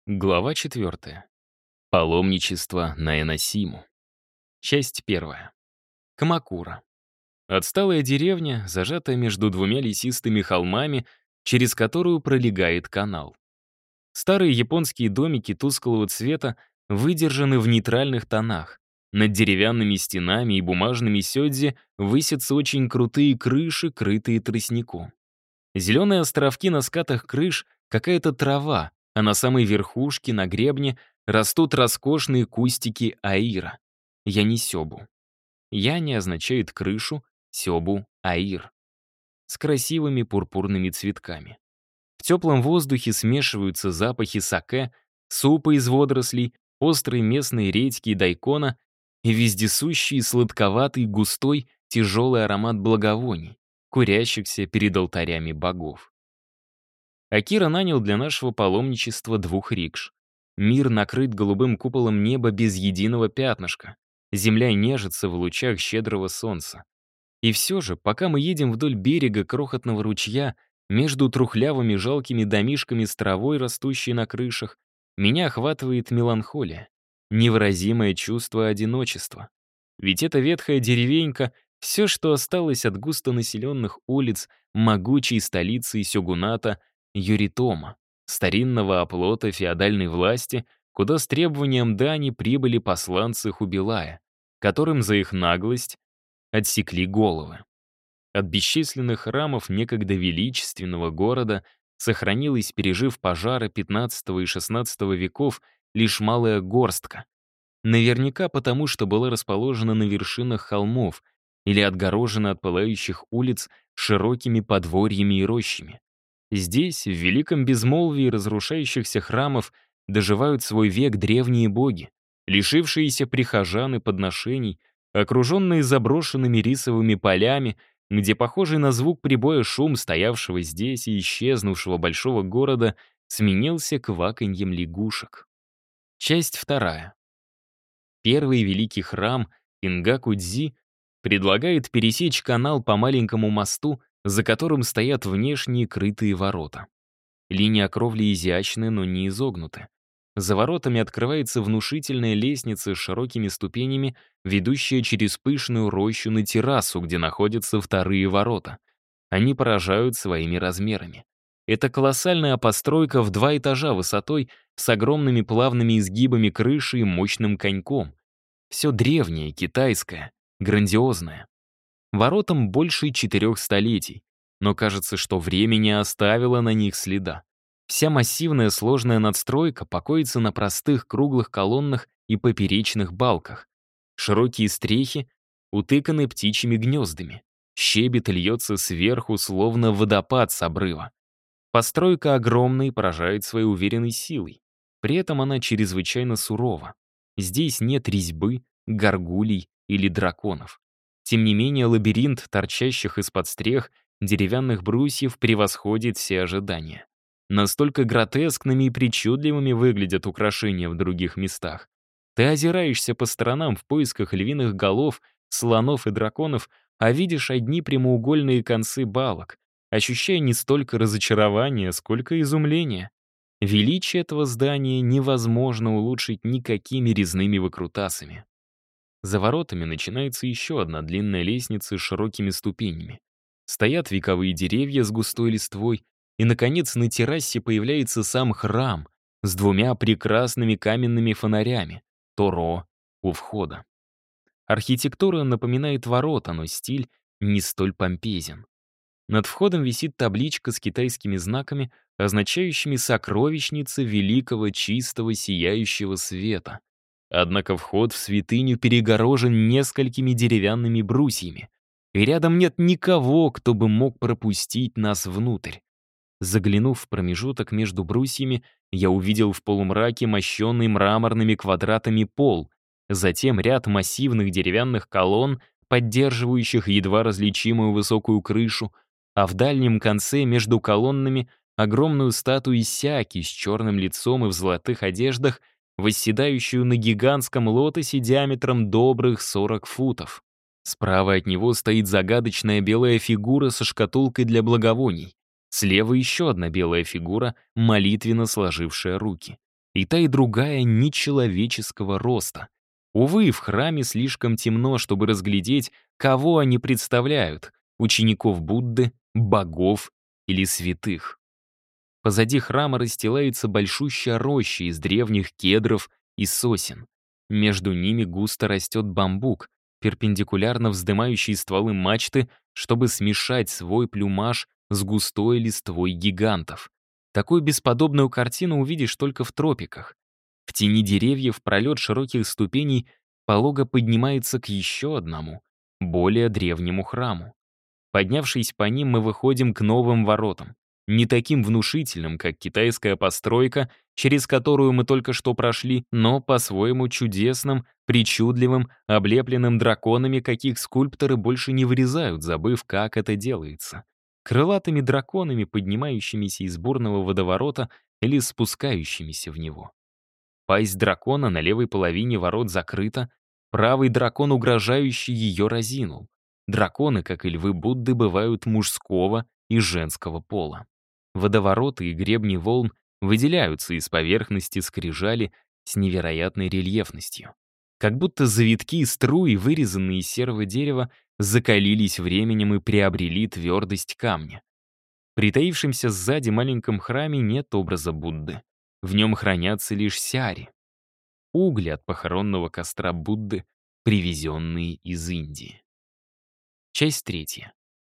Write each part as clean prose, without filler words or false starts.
Глава 4. Паломничество на Эносиму. Часть 1. Камакура. Отсталая деревня, зажатая между двумя лесистыми холмами, через которую пролегает канал. Старые японские домики тусклого цвета выдержаны в нейтральных тонах. Над деревянными стенами и бумажными сёдзи высятся очень крутые крыши, крытые тростником. Зеленые островки на скатах крыш — какая-то трава, а на самой верхушке, на гребне, растут роскошные кустики аира. Я не сёбу. Яни означает крышу, сёбу — аир. С красивыми пурпурными цветками. В теплом воздухе смешиваются запахи саке, супа из водорослей, острые местные редьки и дайкона и вездесущий сладковатый, густой, тяжелый аромат благовоний, курящихся перед алтарями богов. Акира нанял для нашего паломничества 2 рикш. Мир накрыт голубым куполом неба без единого пятнышка. Земля нежится в лучах щедрого солнца. И все же, пока мы едем вдоль берега крохотного ручья, между трухлявыми жалкими домишками с травой, растущей на крышах, меня охватывает меланхолия, невыразимое чувство одиночества. Ведь эта ветхая деревенька — все, что осталось от густонаселенных улиц могучей столицы сёгуната Юритома, старинного оплота феодальной власти, куда с требованием дани прибыли посланцы Хубилая, которым за их наглость отсекли головы. От бесчисленных храмов некогда величественного города сохранилась, пережив пожары XV и XVI веков, лишь малая горстка. Наверняка потому, что была расположена на вершинах холмов или отгорожена от пылающих улиц широкими подворьями и рощами. Здесь, в великом безмолвии разрушающихся храмов, доживают свой век древние боги, лишившиеся прихожан и подношений, окруженные заброшенными рисовыми полями, где похожий на звук прибоя шум стоявшего здесь и исчезнувшего большого города сменился кваканьем лягушек. Часть 2. Первый великий храм Ингаку-дзи предлагает пересечь канал по маленькому мосту, за которым стоят внешние крытые ворота. Линия кровли изящны, но не изогнуты. За воротами открывается внушительная лестница с широкими ступенями, ведущая через пышную рощу на террасу, где находятся вторые ворота. Они поражают своими размерами. Это колоссальная постройка в 2 этажа высотой, с огромными плавными изгибами крыши и мощным коньком. Все древнее, китайское, грандиозное. Воротам больше 4 столетий, но кажется, что время не оставило на них следа. Вся массивная сложная надстройка покоится на простых круглых колоннах и поперечных балках. Широкие стрехи утыканы птичьими гнездами. Щебет льется сверху, словно водопад с обрыва. Постройка огромна и поражает своей уверенной силой. При этом она чрезвычайно сурова. Здесь нет резьбы, горгулей или драконов. Тем не менее, лабиринт торчащих из-под стрех деревянных брусьев превосходит все ожидания. Настолько гротескными и причудливыми выглядят украшения в других местах. Ты озираешься по сторонам в поисках львиных голов, слонов и драконов, а видишь одни прямоугольные концы балок, ощущая не столько разочарование, сколько изумление. Величие этого здания невозможно улучшить никакими резными выкрутасами. За воротами начинается еще одна длинная лестница с широкими ступенями. Стоят вековые деревья с густой листвой, и, наконец, на террасе появляется сам храм с 2 прекрасными каменными фонарями — торо у входа. Архитектура напоминает ворота, но стиль не столь помпезен. Над входом висит табличка с китайскими знаками, означающими «сокровищница великого чистого сияющего света». Однако вход в святыню перегорожен несколькими деревянными брусьями, и рядом нет никого, кто бы мог пропустить нас внутрь. Заглянув в промежуток между брусьями, я увидел в полумраке мощенный мраморными квадратами пол, затем ряд массивных деревянных колонн, поддерживающих едва различимую высокую крышу, а в дальнем конце между колоннами огромную статую Сяки с черным лицом и в золотых одеждах, восседающую на гигантском лотосе диаметром добрых 40 футов. Справа от него стоит загадочная белая фигура со шкатулкой для благовоний. Слева еще одна белая фигура, молитвенно сложившая руки. и та, и другая нечеловеческого роста. Увы, в храме слишком темно, чтобы разглядеть, кого они представляют — учеников Будды, богов или святых. Позади храма расстилается большущая роща из древних кедров и сосен. Между ними густо растет бамбук, перпендикулярно вздымающий стволы мачты, чтобы смешать свой плюмаж с густой листвой гигантов. Такую бесподобную картину увидишь только в тропиках. В тени деревьев пролет широких ступеней полого поднимается к еще одному, более древнему храму. Поднявшись по ним, мы выходим к новым воротам. Не таким внушительным, как китайская постройка, через которую мы только что прошли, но по-своему чудесным, причудливым, облепленным драконами, каких скульпторы больше не вырезают, забыв, как это делается. Крылатыми драконами, поднимающимися из бурного водоворота или спускающимися в него. Пасть дракона на левой половине ворот закрыта, правый дракон, угрожающий, ее разинул. Драконы, как и львы Будды, бывают мужского и женского пола. Водовороты и гребни волн выделяются из поверхности скрижали с невероятной рельефностью. Как будто завитки и струи, вырезанные из серого дерева, закалились временем и приобрели твердость камня. В притаившемся сзади маленьком храме нет образа Будды. В нем хранятся лишь сяри — угли от похоронного костра Будды, привезенные из Индии. Часть 3.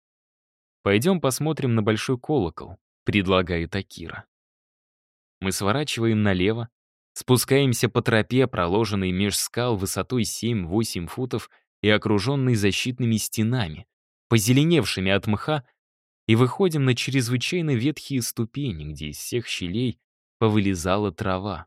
«Пойдем посмотрим на большой колокол», — предлагает Акира. Мы сворачиваем налево, спускаемся по тропе, проложенной меж скал высотой 7-8 футов и окруженной защитными стенами, позеленевшими от мха, и выходим на чрезвычайно ветхие ступени, где из всех щелей повылезала трава.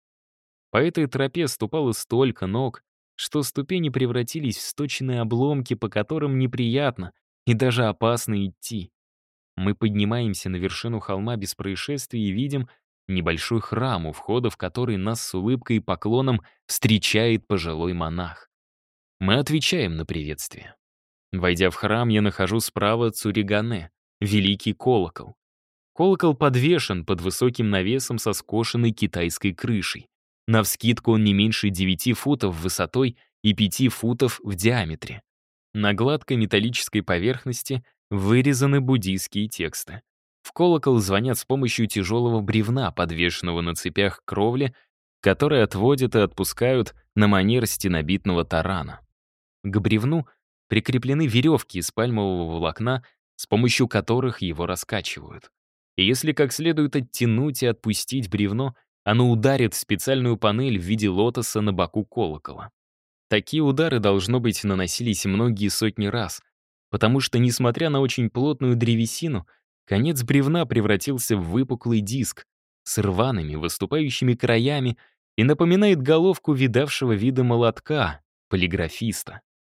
По этой тропе ступало столько ног, что ступени превратились в сточенные обломки, по которым неприятно и даже опасно идти. Мы поднимаемся на вершину холма без происшествий и видим небольшой храм, у входа в который нас с улыбкой и поклоном встречает пожилой монах. Мы отвечаем на приветствие. Войдя в храм, я нахожу справа цуригане, великий колокол. Колокол подвешен под высоким навесом со скошенной китайской крышей. Навскидку он не меньше 9 футов высотой и 5 футов в диаметре. На гладкой металлической поверхности вырезаны буддийские тексты. В колокол звонят с помощью тяжелого бревна, подвешенного на цепях к кровле, которые отводят и отпускают на манер стенобитного тарана. К бревну прикреплены веревки из пальмового волокна, с помощью которых его раскачивают. И если как следует оттянуть и отпустить бревно, оно ударит в специальную панель в виде лотоса на боку колокола. Такие удары, должно быть, наносились многие сотни раз, потому что, несмотря на очень плотную древесину, конец бревна превратился в выпуклый диск с рваными, выступающими краями и напоминает головку видавшего вида молотка, полиграфиста.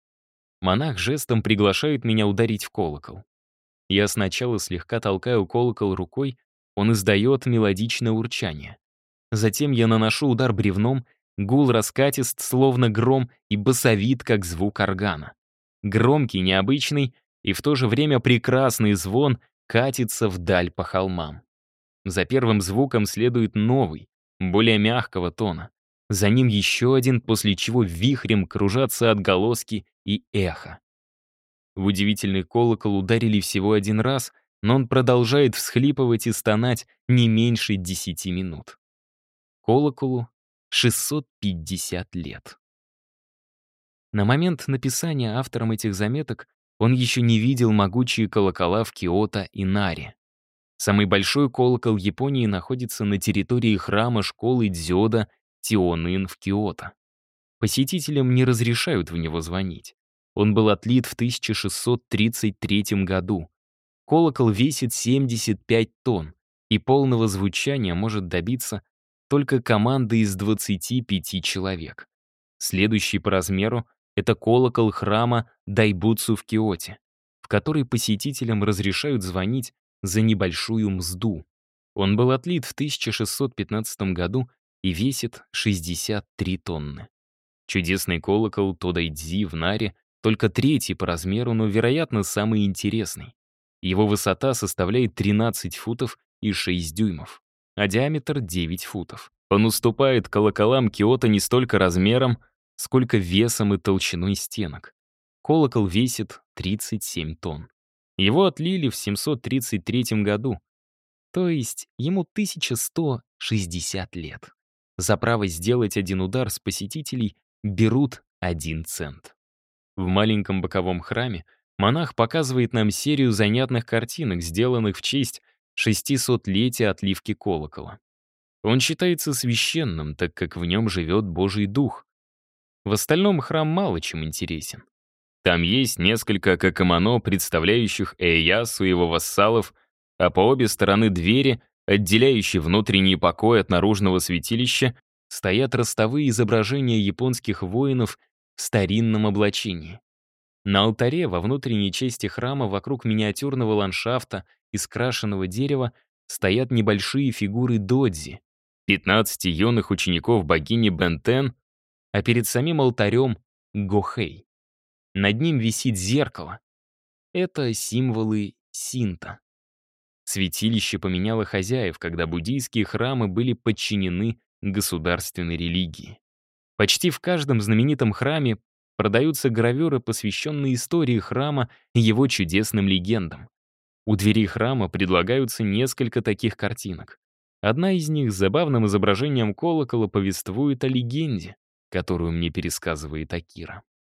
Монах жестом приглашает меня ударить в колокол. Я сначала слегка толкаю колокол рукой, он издает мелодичное урчание. Затем я наношу удар бревном, гул раскатист, словно гром, и басовит, как звук органа. Громкий, необычный и в то же время прекрасный звон катится вдаль по холмам. За первым звуком следует новый, более мягкого тона. За ним еще один, после чего вихрем кружатся отголоски и эхо. В удивительный колокол ударили всего один раз, но он продолжает всхлипывать и стонать не меньше 10 минут. Колоколу 650 лет. На момент написания автором этих заметок он еще не видел могучие колокола в Киото и Наре. Самый большой колокол Японии находится на территории храма школы дзёда Тионын в Киото. Посетителям не разрешают в него звонить. Он был отлит в 1633 году. Колокол весит 75 тонн, и полного звучания может добиться только команда из 25 человек. Следующий по размеру — это колокол храма Дайбуцу в Киоте, в который посетителям разрешают звонить за небольшую мзду. Он был отлит в 1615 году и весит 63 тонны. Чудесный колокол Тодайдзи в Наре только третий по размеру, но, вероятно, самый интересный. Его высота составляет 13 футов и 6 дюймов, а диаметр — 9 футов. Он уступает колоколам Киото не столько размером, сколько весом и толщиной стенок. Колокол весит 37 тонн. Его отлили в 733 году, то есть ему 1160 лет. За право сделать один удар с посетителей берут 1 цент. В маленьком боковом храме монах показывает нам серию занятных картинок, сделанных в честь 600-летия отливки колокола. Он считается священным, так как в нем живет Божий Дух. В остальном храм мало чем интересен. Там есть несколько какамоно, представляющих Эйясу и его вассалов, а по обе стороны двери, отделяющие внутренний покой от наружного святилища, стоят ростовые изображения японских воинов в старинном облачении. На алтаре во внутренней части храма вокруг миниатюрного ландшафта из крашеного дерева стоят небольшие фигуры додзи, 15 юных учеников богини Бентен, а перед самим алтарем — Гохэй. Над ним висит зеркало. Это символы синто. Святилище поменяло хозяев, когда буддийские храмы были подчинены государственной религии. Почти в каждом знаменитом храме продаются гравюры, посвященные истории храма и его чудесным легендам. У двери храма предлагаются несколько таких картинок. Одна из них с забавным изображением колокола повествует о легенде, которую мне пересказывает Акира.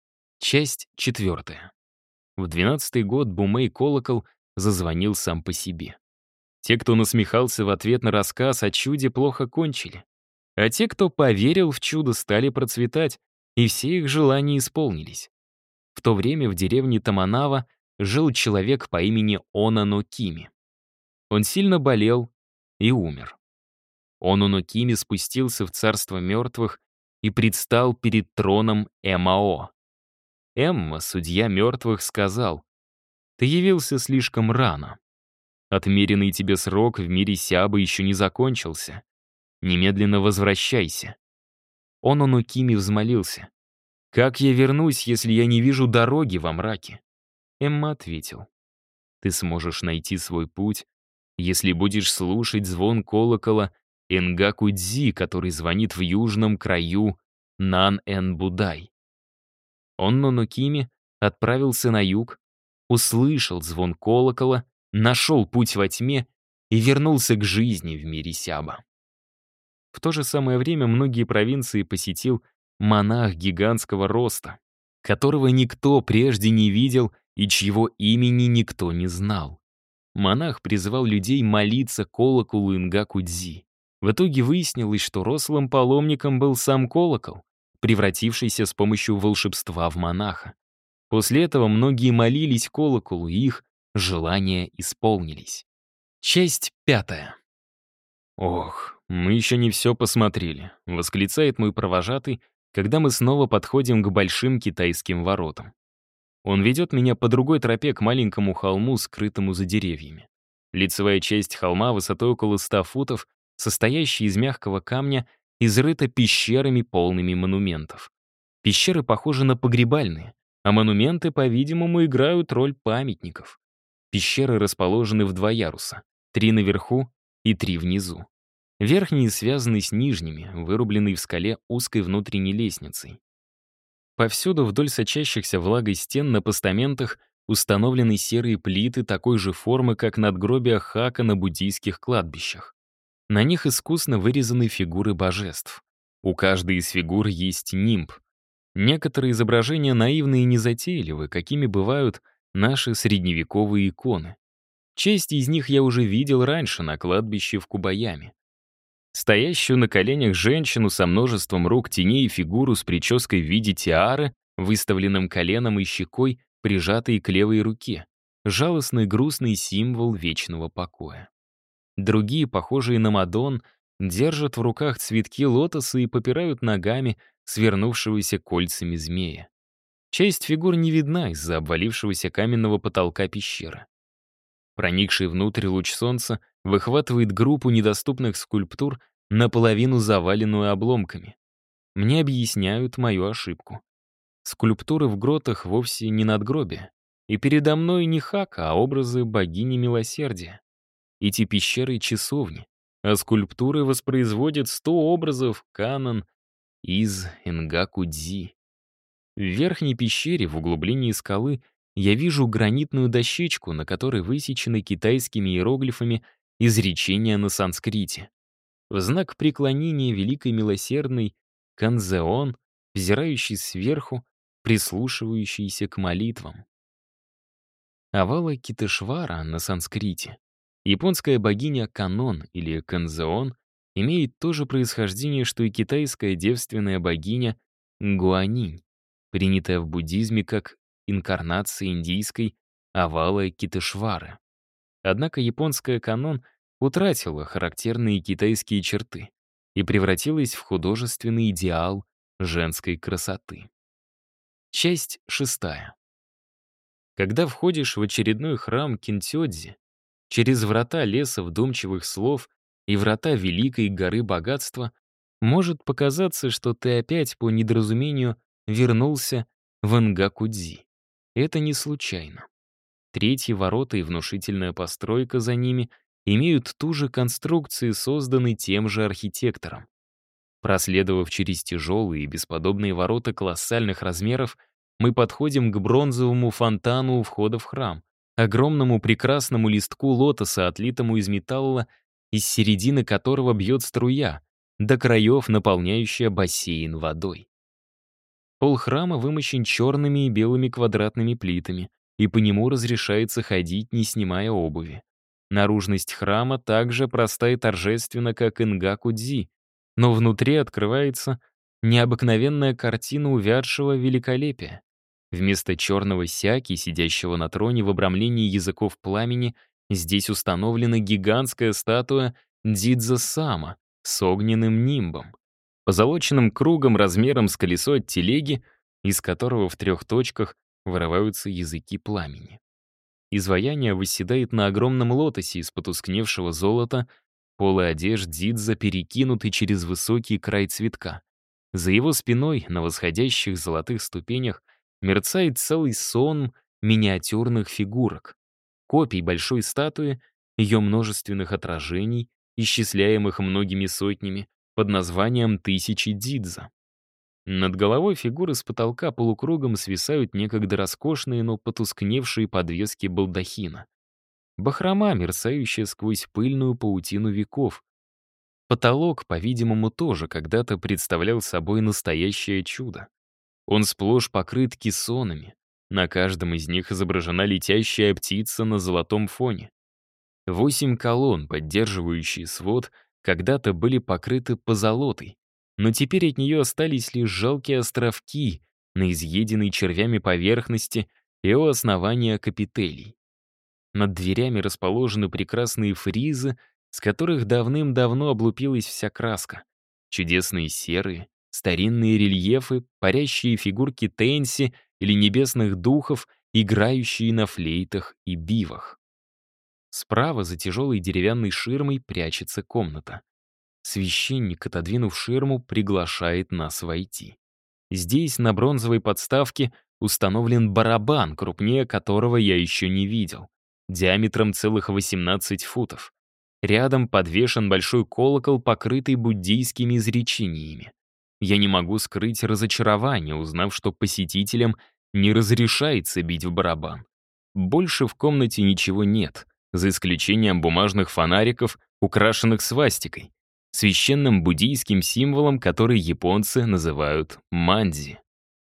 Часть 4. В 12-й год Бумэй-колокол зазвонил сам по себе. Те, кто насмехался в ответ на рассказ о чуде, плохо кончили. А те, кто поверил в чудо, стали процветать, и все их желания исполнились. В то время в деревне Таманава жил человек по имени Онано Кими. Он сильно болел и умер. Онано Кими спустился в царство мертвых и предстал перед троном Эмао. Эмма, судья мертвых, сказал: «Ты явился слишком рано. Отмеренный тебе срок в мире Сябы еще не закончился. Немедленно возвращайся». Онано Кими взмолился: «Как я вернусь, если я не вижу дороги во мраке?» Эмма ответил: «Ты сможешь найти свой путь, если будешь слушать звон колокола Энгакудзи, который звонит в южном краю Нан-Эн-Будай». Онно Кими отправился на юг, услышал звон колокола, нашел путь во тьме и вернулся к жизни в мире Сяба. В то же самое время многие провинции посетил монах гигантского роста, которого никто прежде не видел и чьего имени никто не знал. Монах призывал людей молиться колоколу Ингакудзи. В итоге выяснилось, что рослым паломником был сам колокол, превратившийся с помощью волшебства в монаха. После этого многие молились колоколу, и их желания исполнились. Часть 5. «Ох, мы еще не все посмотрели», — восклицает мой провожатый, когда мы снова подходим к большим китайским воротам. Он ведет меня по другой тропе к маленькому холму, скрытому за деревьями. Лицевая часть холма высотой около 100 футов, состоящая из мягкого камня, изрыта пещерами, полными монументов. Пещеры похожи на погребальные, а монументы, по-видимому, играют роль памятников. Пещеры расположены в 2 яруса, 3 наверху и 3 внизу. Верхние связаны с нижними, вырубленной в скале узкой внутренней лестницей. Повсюду вдоль сочащихся влагой стен на постаментах установлены серые плиты такой же формы, как надгробия хака на буддийских кладбищах. На них искусно вырезаны фигуры божеств. У каждой из фигур есть нимб. Некоторые изображения наивны и незатейливы, какими бывают наши средневековые иконы. Часть из них я уже видел раньше на кладбище в Кубаяме. Стоящую на коленях женщину со множеством рук, теней и фигуру с прической в виде тиары, выставленным коленом и щекой, прижатой к левой руке. Жалостный грустный символ вечного покоя. Другие, похожие на Мадон, держат в руках цветки лотоса и попирают ногами свернувшегося кольцами змея. Часть фигур не видна из-за обвалившегося каменного потолка пещеры. Проникший внутрь луч солнца выхватывает группу недоступных скульптур, наполовину заваленную обломками. Мне объясняют мою ошибку. Скульптуры в гротах вовсе не надгробия. И передо мной не хака, а образы богини милосердия. Эти пещеры — часовни. а скульптуры воспроизводят 100 образов канон из Энгакудзи. В верхней пещере в углублении скалы я вижу гранитную дощечку, на которой высечены китайскими иероглифами изречения на санскрите. В знак преклонения великой милосердной Канзеон, взирающий сверху, прислушивающийся к молитвам. Авалокитешвара на санскрите, японская богиня Канон или Канзеон, имеет то же происхождение, что и китайская девственная богиня Гуанинь, принятая в буддизме как инкарнация индийской Авалокитешвары. Однако японская Канон утратила характерные китайские черты и превратилась в художественный идеал женской красоты. Часть 6. Когда входишь в очередной храм Кинтёдзи, через врата леса вдумчивых слов и врата Великой горы богатства, может показаться, что ты опять по недоразумению вернулся в Энгакудзи. Это не случайно. Третьи ворота и внушительная постройка за ними имеют ту же конструкцию, созданной тем же архитектором. Проследовав через тяжелые и бесподобные ворота колоссальных размеров, мы подходим к бронзовому фонтану у входа в храм, огромному прекрасному листку лотоса, отлитому из металла, из середины которого бьет струя, до краев наполняющая бассейн водой. Пол храма вымощен черными и белыми квадратными плитами, и по нему разрешается ходить, не снимая обуви. Наружность храма также проста и торжественна, как Энгакудзи, но внутри открывается необыкновенная картина увядшего великолепия. Вместо черного сяки, сидящего на троне в обрамлении языков пламени, здесь установлена гигантская статуя Дзидзо-сама с огненным нимбом, позолоченным кругом размером с колесо от телеги, из которого в 3 точках вырываются языки пламени. Изваяние восседает на огромном лотосе из потускневшего золота, полы одежд Дзидзо перекинуты через высокий край цветка. За его спиной, на восходящих золотых ступенях, мерцает целый сон миниатюрных фигурок, копий большой статуи, ее множественных отражений, исчисляемых многими сотнями, под названием «Тысячи Дзидзо». Над головой фигуры с потолка полукругом свисают некогда роскошные, но потускневшие подвески балдахина. Бахрома, мерцающая сквозь пыльную паутину веков. Потолок, по-видимому, тоже когда-то представлял собой настоящее чудо. Он сплошь покрыт кессонами. На каждом из них изображена летящая птица на золотом фоне. 8 колонн, поддерживающие свод, когда-то были покрыты позолотой, но теперь от нее остались лишь жалкие островки на изъеденной червями поверхности и у основания капителей. Над дверями расположены прекрасные фризы, с которых давным-давно облупилась вся краска. Чудесные серые, старинные рельефы, парящие фигурки Тенси или небесных духов, играющие на флейтах и бивах. Справа, за тяжелой деревянной ширмой, прячется комната. Священник, отодвинув ширму, приглашает нас войти. Здесь, на бронзовой подставке, установлен барабан, крупнее которого я еще не видел, диаметром целых 18 футов. Рядом подвешен большой колокол, покрытый буддийскими изречениями. Я не могу скрыть разочарование, узнав, что посетителям не разрешается бить в барабан. Больше в комнате ничего нет, за исключением бумажных фонариков, украшенных свастикой, священным буддийским символом, который японцы называют мандзи.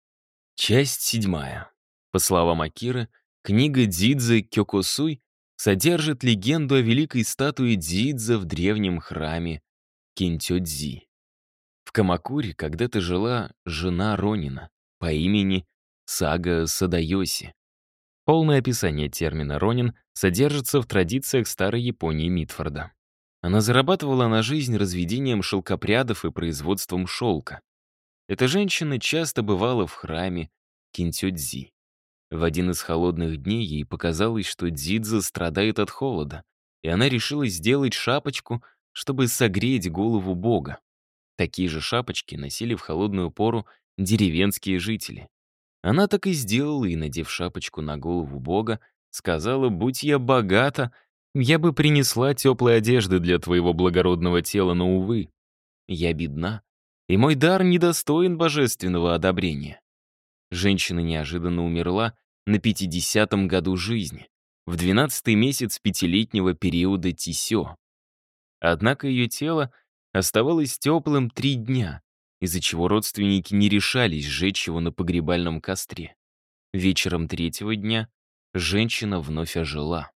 Часть 7. По словам Акиры, книга Дзидзо Кёкосуй содержит легенду о великой статуе Дзидзо в древнем храме Кинтёдзи. В Камакуре когда-то жила жена Ронина по имени Сага Садайоси. Полное описание термина «ронин» содержится в традициях старой Японии Митфорда. Она зарабатывала на жизнь разведением шелкопрядов и производством шелка. Эта женщина часто бывала в храме Кинтёдзи. В один из холодных дней ей показалось, что Дзидзо страдает от холода, и она решила сделать шапочку, чтобы согреть голову бога. Такие же шапочки носили в холодную пору деревенские жители. Она так и сделала, и, надев шапочку на голову бога, сказала: «Будь я богата, Я бы принесла теплой одежды для твоего благородного тела, но, увы, я бедна, и мой дар недостоин божественного одобрения. Женщина неожиданно умерла на 50-м году жизни, в 12-й месяц пятилетнего периода Тисё. Однако ее тело оставалось теплым 3 дня, из-за чего родственники не решались сжечь его на погребальном костре. Вечером 3-го дня женщина вновь ожила.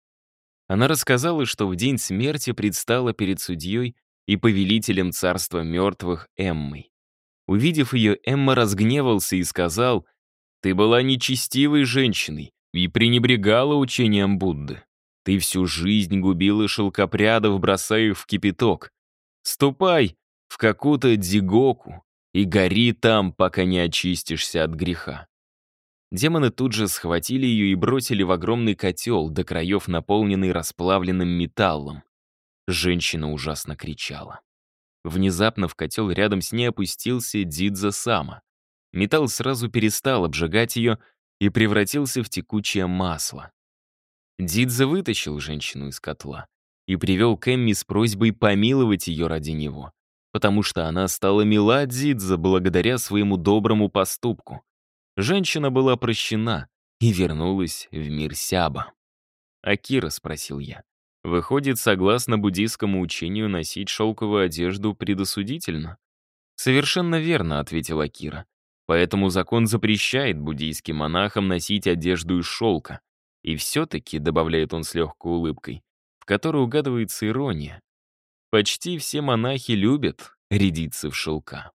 Она рассказала, что в день смерти предстала перед судьей и повелителем царства мертвых Эммой. Увидев ее, Эмма разгневался и сказал: «Ты была нечестивой женщиной и пренебрегала учением Будды. Ты всю жизнь губила шелкопрядов, бросая их в кипяток. Ступай в какую-то дзигоку и гори там, пока не очистишься от греха». Демоны тут же схватили ее и бросили в огромный котел, до краев наполненный расплавленным металлом. Женщина ужасно кричала. Внезапно в котел рядом с ней опустился Дидзо-сама. Металл сразу перестал обжигать ее и превратился в текучее масло. Дидзо вытащил женщину из котла и привел к Эмми с просьбой помиловать ее ради него, потому что она стала мила Дидзо благодаря своему доброму поступку. Женщина была прощена и вернулась в мир Сяба. «Акира», — спросил я, — «выходит, согласно буддийскому учению, носить шелковую одежду предосудительно?» «Совершенно верно», — ответил Акира. «Поэтому закон запрещает буддийским монахам носить одежду из шелка. И все-таки», — добавляет он с легкой улыбкой, в которой угадывается ирония, «почти все монахи любят рядиться в шелка».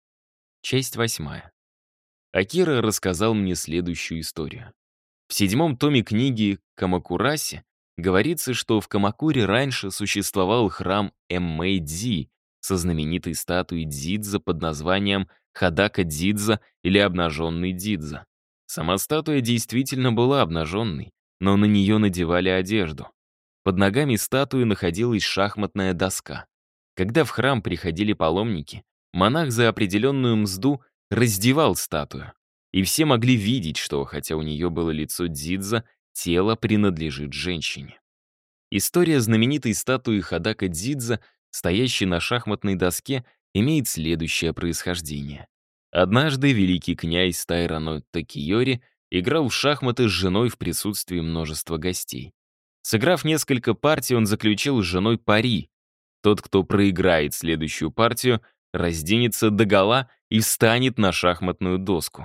Часть 8. Акира рассказал мне следующую историю. В 7-м томе книги «Камакураси» говорится, что в Камакуре раньше существовал храм Эммэй-Дзи со знаменитой статуей Дзидза под названием Хадака-Дзидза или Обнаженный Дзидза. Сама статуя действительно была обнаженной, но на нее надевали одежду. Под ногами статуи находилась шахматная доска. Когда в храм приходили паломники, монах за определенную мзду раздевал статую. И все могли видеть, что, хотя у нее было лицо Дзидза, тело принадлежит женщине. История знаменитой статуи Хадака Дзидза, стоящей на шахматной доске, имеет следующее происхождение. Однажды великий князь Тайрано Такиори играл в шахматы с женой в присутствии множества гостей. Сыграв несколько партий, он заключил с женой пари. Тот, кто проиграет следующую партию, разденется догола и встанет на шахматную доску.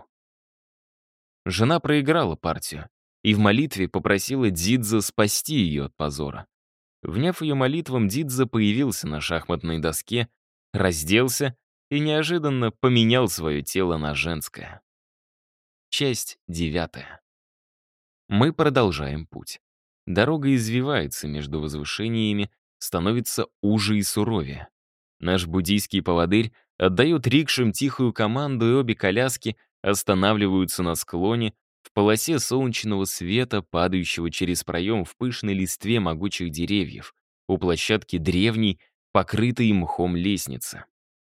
Жена проиграла партию и в молитве попросила Дзидзо спасти ее от позора. Вняв ее молитвам, Дзидзо появился на шахматной доске, разделся и неожиданно поменял свое тело на женское. Часть 9. Мы продолжаем путь. Дорога извивается между возвышениями, становится уже и суровее. Наш буддийский поводырь отдает рикшам тихую команду, и обе коляски останавливаются на склоне, в полосе солнечного света, падающего через проем в пышной листве могучих деревьев, у площадки древней, покрытой мхом лестницы.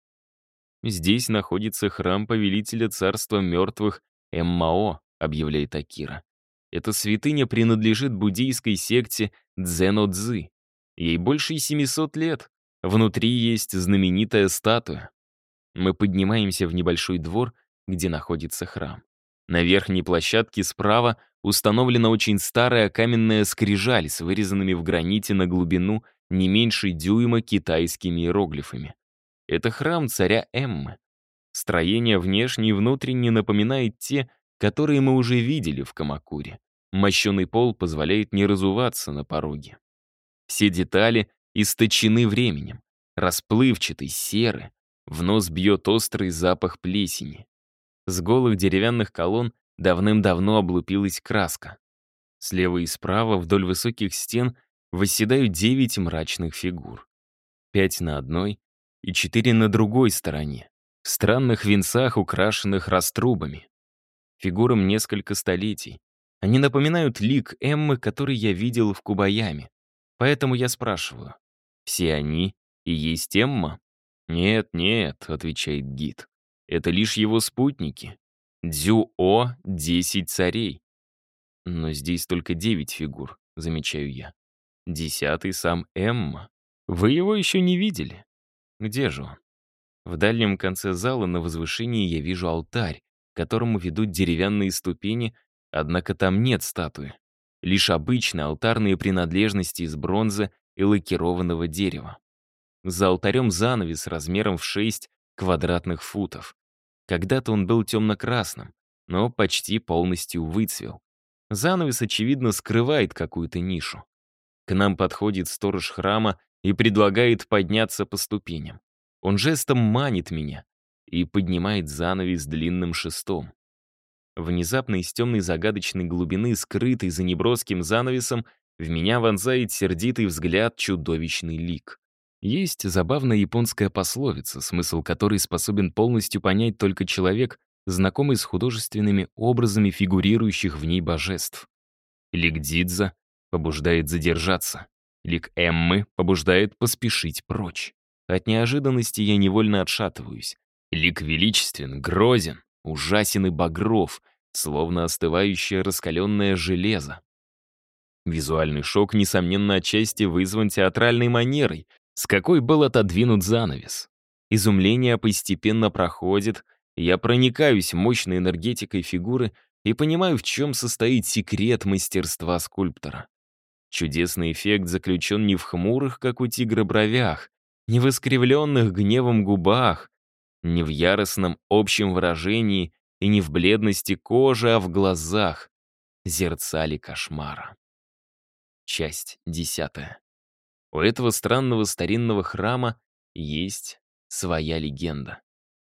«Здесь находится храм повелителя царства мертвых Эммао», — объявляет Акира. «Эта святыня принадлежит буддийской секте Дзено-Дзы. Ей больше 700 лет. Внутри есть знаменитая статуя». Мы поднимаемся в небольшой двор, где находится храм. На верхней площадке справа установлена очень старая каменная скрижаль с вырезанными в граните на глубину не меньше дюйма китайскими иероглифами. Это храм царя Эммы. Строение внешне и внутренне напоминает те, которые мы уже видели в Камакуре. Мощеный пол позволяет не разуваться на пороге. Все детали источены временем, расплывчатый, серый. В нос бьет острый запах плесени. С голых деревянных колонн давным-давно облупилась краска. Слева и справа вдоль высоких стен восседают 9 мрачных фигур. 5 на одной и 4 на другой стороне, в странных венцах, украшенных раструбами. Фигурам несколько столетий. Они напоминают лик Эммы, который я видел в Кубаяме. Поэтому я спрашиваю, все они и есть Эмма? «Нет, нет», — отвечает гид. «Это лишь его спутники. Дзю-О — 10 царей». «Но здесь только 9 фигур», — замечаю я. 10-й сам Эмма. Вы его еще не видели? Где же он? В дальнем конце зала на возвышении я вижу алтарь, к которому ведут деревянные ступени, однако там нет статуи. Лишь обычные алтарные принадлежности из бронзы и лакированного дерева. За алтарем занавес размером в 6 квадратных футов. Когда-то он был темно-красным, но почти полностью выцвел. Занавес, очевидно, скрывает какую-то нишу. К нам подходит сторож храма и предлагает подняться по ступеням. Он жестом манит меня и поднимает занавес длинным шестом. Внезапно из темной загадочной глубины, скрытой за неброским занавесом, в меня вонзает сердитый взгляд чудовищный лик. Есть забавная японская пословица, смысл которой способен полностью понять только человек, знакомый с художественными образами фигурирующих в ней божеств. Лик Дидза побуждает задержаться. Лик Эммы побуждает поспешить прочь. От неожиданности я невольно отшатываюсь. Лик величествен, грозен, ужасен и багров, словно остывающее раскаленное железо. Визуальный шок, несомненно, отчасти вызван театральной манерой, с какой был отодвинут занавес. Изумление постепенно проходит, я проникаюсь мощной энергетикой фигуры и понимаю, в чем состоит секрет мастерства скульптора. Чудесный эффект заключен не в хмурых, как у тигра, бровях, не в искривленных гневом губах, не в яростном общем выражении и не в бледности кожи, а в глазах зерцали кошмара. Часть 10. У этого странного старинного храма есть своя легенда.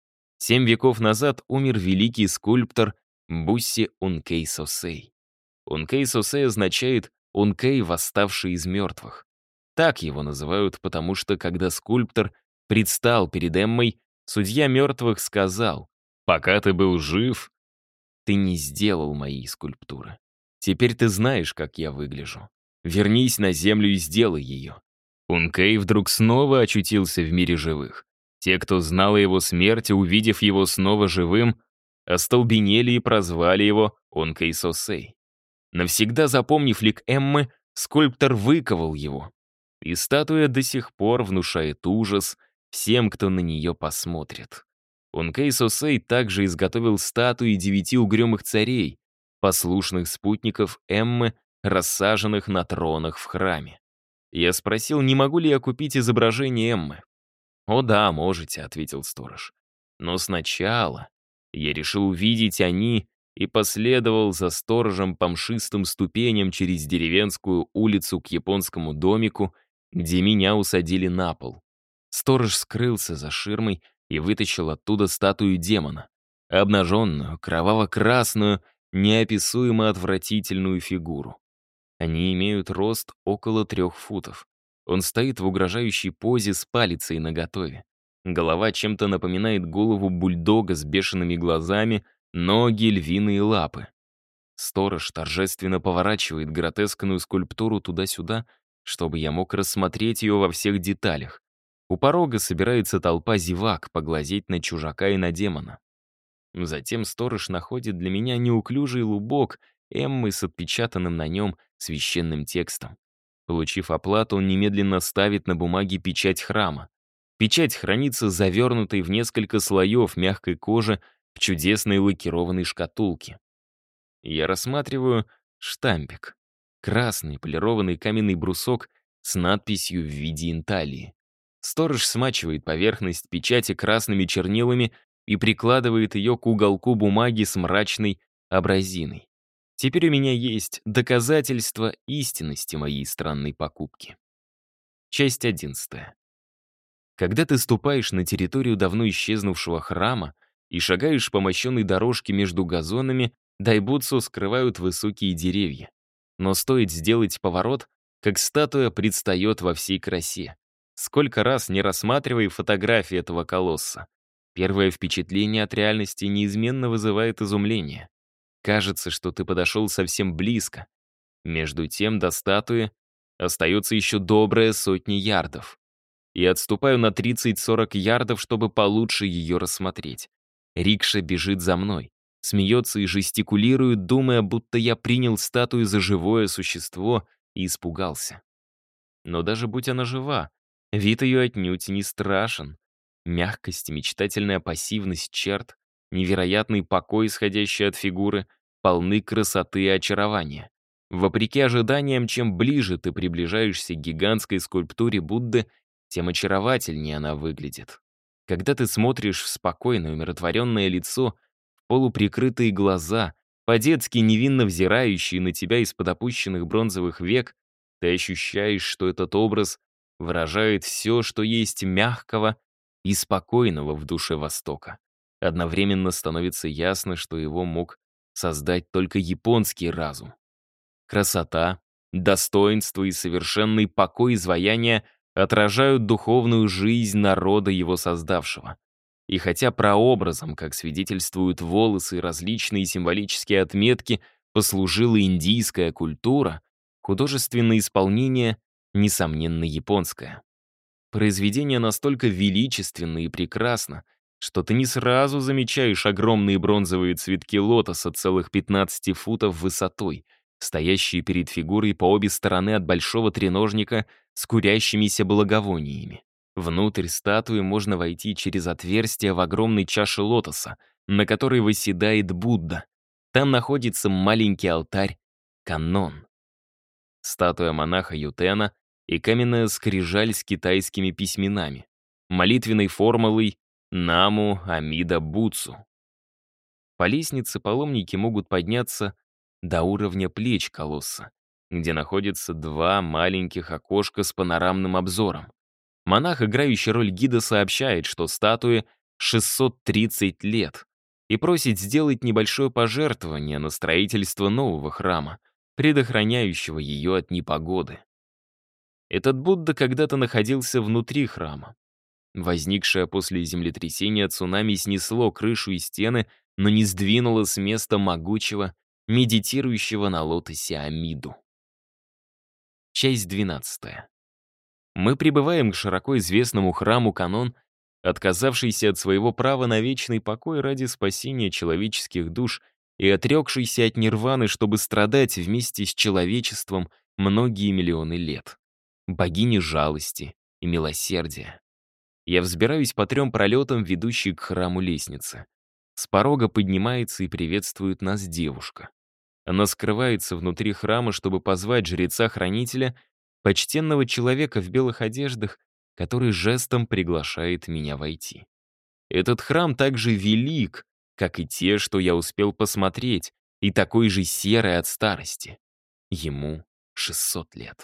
7 веков назад умер великий скульптор Бусси Ункей Сосей. Ункей Сосей означает «Ункей, восставший из мертвых». Так его называют, потому что, когда скульптор предстал перед Эммой, судья мертвых сказал: «Пока ты был жив, ты не сделал моей скульптуры. Теперь ты знаешь, как я выгляжу. Вернись на землю и сделай ее». Ункей вдруг снова очутился в мире живых. Те, кто знал о его смерти, увидев его снова живым, остолбенели и прозвали его Ункей Сосей. Навсегда запомнив лик Эммы, скульптор выковал его. И статуя до сих пор внушает ужас всем, кто на нее посмотрит. Ункей Сосей также изготовил статуи 9 угрюмых царей, послушных спутников Эммы, рассаженных на тронах в храме. Я спросил, не могу ли я купить изображение Эммы. «О да, можете», — ответил сторож. «Но сначала я решил увидеть они и последовал за сторожем по мшистым ступеням через деревенскую улицу к японскому домику, где меня усадили на пол. Сторож скрылся за ширмой и вытащил оттуда статую демона, обнаженную, кроваво-красную, неописуемо отвратительную фигуру. Они имеют рост около 3 футов. Он стоит в угрожающей позе с палицей наготове. Голова чем-то напоминает голову бульдога с бешеными глазами, ноги — львиные лапы. Сторож торжественно поворачивает гротескную скульптуру туда-сюда, чтобы я мог рассмотреть ее во всех деталях. У порога собирается толпа зевак поглазеть на чужака и на демона. Затем сторож находит для меня неуклюжий лубок Эммы с отпечатанным на нем священным текстом. Получив оплату, он немедленно ставит на бумаге печать храма. Печать хранится завернутой в несколько слоев мягкой кожи в чудесной лакированной шкатулке. Я рассматриваю штампик. Красный полированный каменный брусок с надписью в виде инталии. Сторож смачивает поверхность печати красными чернилами и прикладывает ее к уголку бумаги с мрачной абразиной. Теперь у меня есть доказательство истинности моей странной покупки. Часть 11. Когда ты ступаешь на территорию давно исчезнувшего храма и шагаешь по мощенной дорожке между газонами, дайбутсу скрывают высокие деревья. Но стоит сделать поворот, как статуя предстает во всей красе. Сколько раз не рассматривай фотографии этого колосса. Первое впечатление от реальности неизменно вызывает изумление. Кажется, что ты подошел совсем близко. Между тем до статуи остается еще добрая 100 ярдов. И отступаю на 30-40 ярдов, чтобы получше ее рассмотреть. Рикша бежит за мной, смеется и жестикулирует, думая, будто я принял статую за живое существо и испугался. Но даже будь она жива, вид ее отнюдь не страшен. Мягкость, мечтательная пассивность черт, невероятный покой, исходящий от фигуры, полны красоты и очарования. Вопреки ожиданиям, чем ближе ты приближаешься к гигантской скульптуре Будды, тем очаровательнее она выглядит. Когда ты смотришь в спокойное, умиротворенное лицо, в полуприкрытые глаза, по-детски невинно взирающие на тебя из-под опущенных бронзовых век, ты ощущаешь, что этот образ выражает все, что есть мягкого и спокойного в душе Востока. Одновременно становится ясно, что его мог создать только японский разум. Красота, достоинство и совершенный покой изваяния отражают духовную жизнь народа его создавшего. И хотя прообразом, как свидетельствуют волосы и различные символические отметки, послужила индийская культура, художественное исполнение, несомненно, японское. Произведение настолько величественно и прекрасно, что ты не сразу замечаешь огромные бронзовые цветки лотоса целых 15 футов высотой, стоящие перед фигурой по обе стороны от большого треножника с курящимися благовониями. Внутрь статуи можно войти через отверстие в огромной чаше лотоса, на которой восседает Будда. Там находится маленький алтарь Канон. Статуя монаха Ютена и каменная скрижаль с китайскими письменами, молитвенной формулой «Наму Амида Бутсу». По лестнице паломники могут подняться до уровня плеч колосса, где находятся два маленьких окошка с панорамным обзором. Монах, играющий роль гида, сообщает, что статуе 630 лет, и просит сделать небольшое пожертвование на строительство нового храма, предохраняющего ее от непогоды. Этот Будда когда-то находился внутри храма. Возникшее после землетрясения цунами снесло крышу и стены, но не сдвинуло с места могучего, медитирующего на лотосе Амиду. Часть 12. Мы прибываем к широко известному храму Канон, отказавшийся от своего права на вечный покой ради спасения человеческих душ и отрекшийся от нирваны, чтобы страдать вместе с человечеством многие миллионы лет. Богини жалости и милосердия. Я взбираюсь по 3 пролетам, ведущей к храму лестницы. С порога поднимается и приветствует нас девушка. Она скрывается внутри храма, чтобы позвать жреца-хранителя, почтенного человека в белых одеждах, который жестом приглашает меня войти. Этот храм так же велик, как и те, что я успел посмотреть, и такой же серый от старости. Ему 600 лет.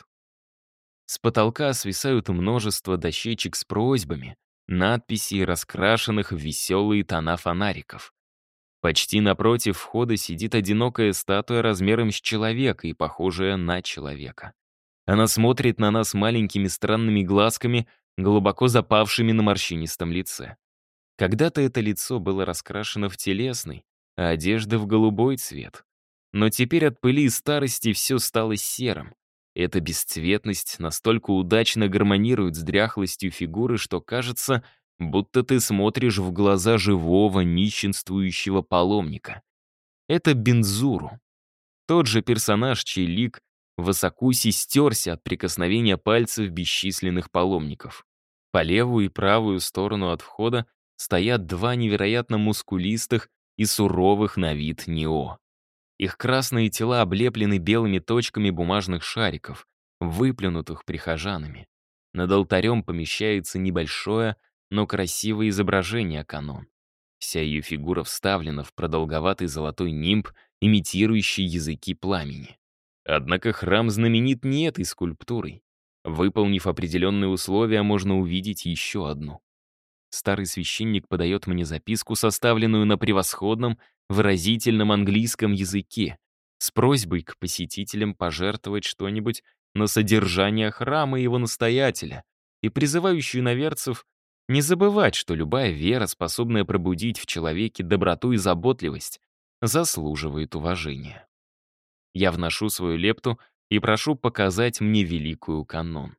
С потолка свисают множество дощечек с просьбами, надписей, раскрашенных в веселые тона фонариков. Почти напротив входа сидит одинокая статуя размером с человека и похожая на человека. Она смотрит на нас маленькими странными глазками, глубоко запавшими на морщинистом лице. Когда-то это лицо было раскрашено в телесный, а одежда в голубой цвет. Но теперь от пыли и старости все стало серым. Эта бесцветность настолько удачно гармонирует с дряхлостью фигуры, что кажется, будто ты смотришь в глаза живого, нищенствующего паломника. Это Бензуру. Тот же персонаж, чей лик в Асакусе стерся от прикосновения пальцев бесчисленных паломников. По левую и правую сторону от входа стоят два невероятно мускулистых и суровых на вид Нио. Их красные тела облеплены белыми точками бумажных шариков, выплюнутых прихожанами. Над алтарем помещается небольшое, но красивое изображение Канон. Вся ее фигура вставлена в продолговатый золотой нимб, имитирующий языки пламени. Однако храм знаменит не этой скульптурой. Выполнив определенные условия, можно увидеть еще одну. Старый священник подает мне записку, составленную на превосходном, выразительном английском языке, с просьбой к посетителям пожертвовать что-нибудь на содержание храма и его настоятеля, и призывающую иноверцев не забывать, что любая вера, способная пробудить в человеке доброту и заботливость, заслуживает уважения. Я вношу свою лепту и прошу показать мне великую Канон.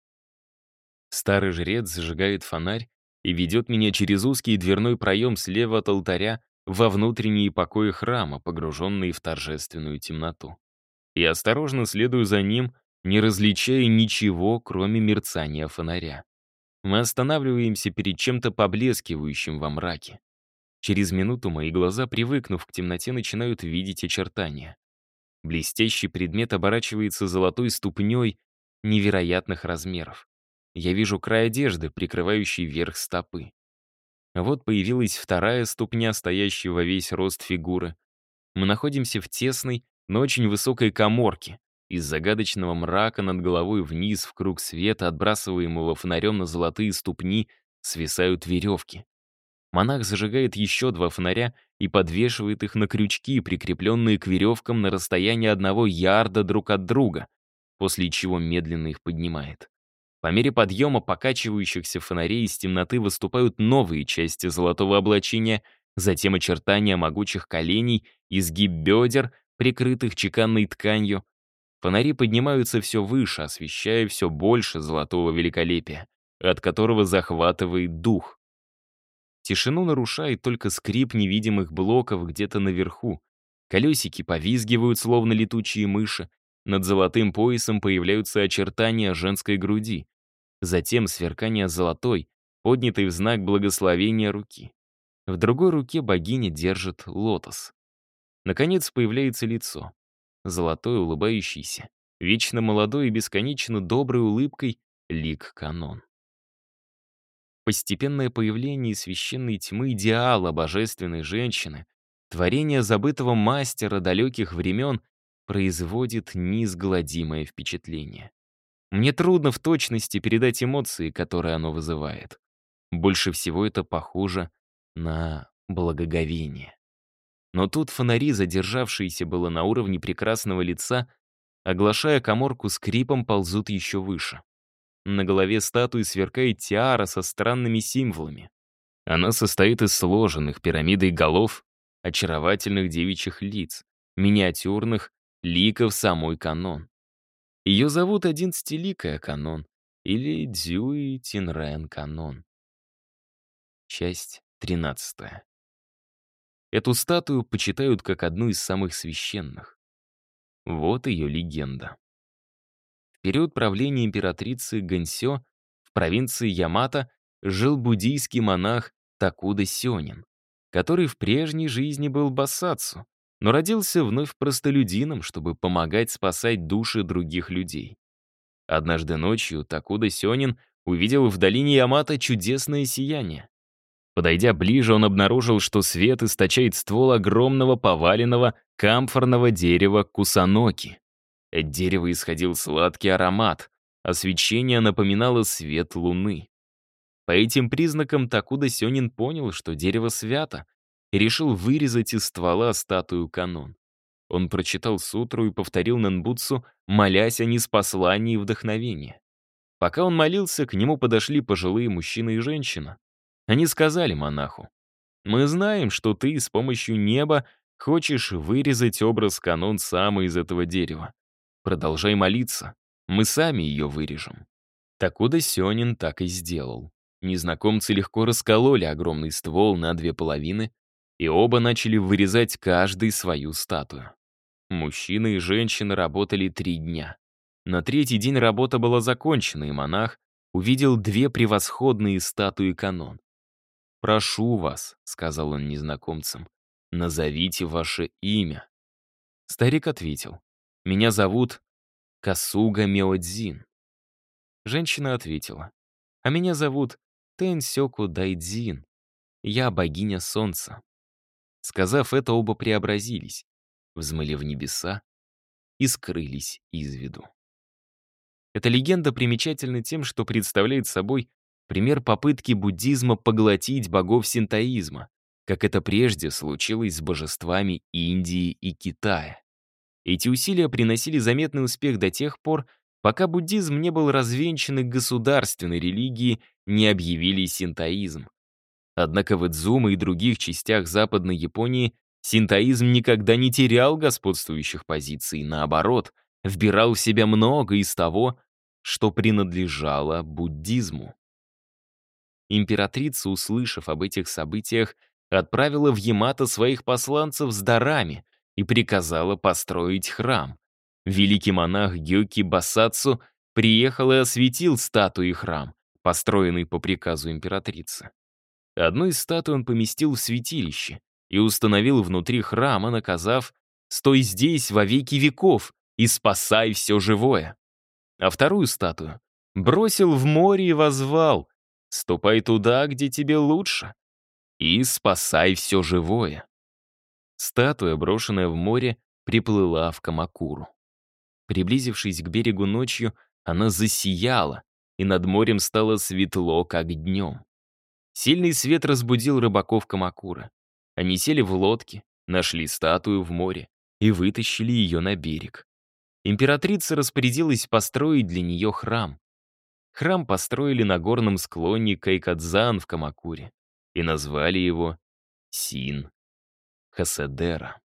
Старый жрец зажигает фонарь и ведет меня через узкий дверной проем слева от алтаря во внутренние покои храма, погруженные в торжественную темноту. Я осторожно следую за ним, не различая ничего, кроме мерцания фонаря. Мы останавливаемся перед чем-то поблескивающим во мраке. Через минуту мои глаза, привыкнув к темноте, начинают видеть очертания. Блестящий предмет оборачивается золотой ступней невероятных размеров. Я вижу край одежды, прикрывающий верх стопы. Вот появилась вторая ступня, стоящая во весь рост фигуры. Мы находимся в тесной, но очень высокой каморке. Из загадочного мрака над головой вниз в круг света, отбрасываемого фонарем на золотые ступни, свисают веревки. Монах зажигает еще 2 фонаря и подвешивает их на крючки, прикрепленные к веревкам на расстоянии 1 ярда друг от друга, после чего медленно их поднимает. По мере подъема покачивающихся фонарей из темноты выступают новые части золотого облачения, затем очертания могучих коленей, изгиб бедер, прикрытых чеканной тканью. Фонари поднимаются все выше, освещая все больше золотого великолепия, от которого захватывает дух. Тишину нарушает только скрип невидимых блоков где-то наверху. Колесики повизгивают, словно летучие мыши. Над золотым поясом появляются очертания женской груди. Затем сверкание золотой, поднятой в знак благословения руки. В другой руке богиня держит лотос. Наконец появляется лицо. Золотой, улыбающийся, вечно молодой и бесконечно доброй улыбкой лик Канон. Постепенное появление священной тьмы идеала божественной женщины, творение забытого мастера далеких времен, производит неизгладимое впечатление. Мне трудно в точности передать эмоции, которые оно вызывает. Больше всего это похоже на благоговение. Но тут фонари, задержавшиеся было на уровне прекрасного лица, оглашая каморку скрипом, ползут еще выше. На голове статуи сверкает тиара со странными символами. Она состоит из сложенных пирамидой голов, очаровательных девичьих лиц, миниатюрных ликов самой Канон. Ее зовут 11-ликая Канон или Дзюи Тинрен Канон. Часть 13. Эту статую почитают как одну из самых священных. Вот ее легенда. В период правления императрицы Гэнсё в провинции Ямато жил буддийский монах Такуда Сёнин, который в прежней жизни был боссацу, но родился вновь простолюдином, чтобы помогать спасать души других людей. Однажды ночью Такуда Сёнин увидел в долине Ямато чудесное сияние. Подойдя ближе, он обнаружил, что свет источает ствол огромного поваленного камфорного дерева кусаноки. От дерева исходил сладкий аромат, а свечение напоминало свет луны. По этим признакам Такуда Сёнин понял, что дерево свято, и решил вырезать из ствола статую Канон. Он прочитал сутру и повторил нанбутсу, молясь о ниспослании вдохновения. Пока он молился, к нему подошли пожилые мужчина и женщина. Они сказали монаху: «Мы знаем, что ты с помощью неба хочешь вырезать образ Канон сам из этого дерева. Продолжай молиться, мы сами ее вырежем». Такуда Сёнин так и сделал. Незнакомцы легко раскололи огромный ствол на 2 половины, и оба начали вырезать каждый свою статую. Мужчина и женщина работали 3 дня. На 3-й день работа была закончена, и монах увидел 2 превосходные статуи Канон. «Прошу вас», — сказал он незнакомцам, — «назовите ваше имя». Старик ответил: «Меня зовут Касуга Меодзин». Женщина ответила: «А меня зовут Тэнсёку Дайдзин. Я богиня солнца». Сказав это, оба преобразились, взмыли в небеса и скрылись из виду. Эта легенда примечательна тем, что представляет собой пример попытки буддизма поглотить богов синтоизма, как это прежде случилось с божествами Индии и Китая. Эти усилия приносили заметный успех до тех пор, пока буддизм не был развенчан и государственной религии не объявили синтоизм. Однако в Идзумо и других частях Западной Японии синтоизм никогда не терял господствующих позиций, наоборот, вбирал в себя много из того, что принадлежало буддизму. Императрица, услышав об этих событиях, отправила в Ямато своих посланцев с дарами и приказала построить храм. великий монах Гёки Басацу приехал и осветил статуи и храм, построенный по приказу императрицы. Одну из статуй он поместил в святилище и установил внутри храма, наказав «Стой здесь во веки веков и спасай все живое». А вторую статую бросил в море и воззвал «Ступай туда, где тебе лучше, и спасай все живое». Статуя, брошенная в море, приплыла в Камакуру. Приблизившись к берегу ночью, она засияла, и над морем стало светло, как днем. Сильный свет разбудил рыбаков Камакуры. Они сели в лодки, нашли статую в море и вытащили ее на берег. Императрица распорядилась построить для нее храм. Храм построили на горном склоне Кайкадзан в Камакуре и назвали его Син Хаседера.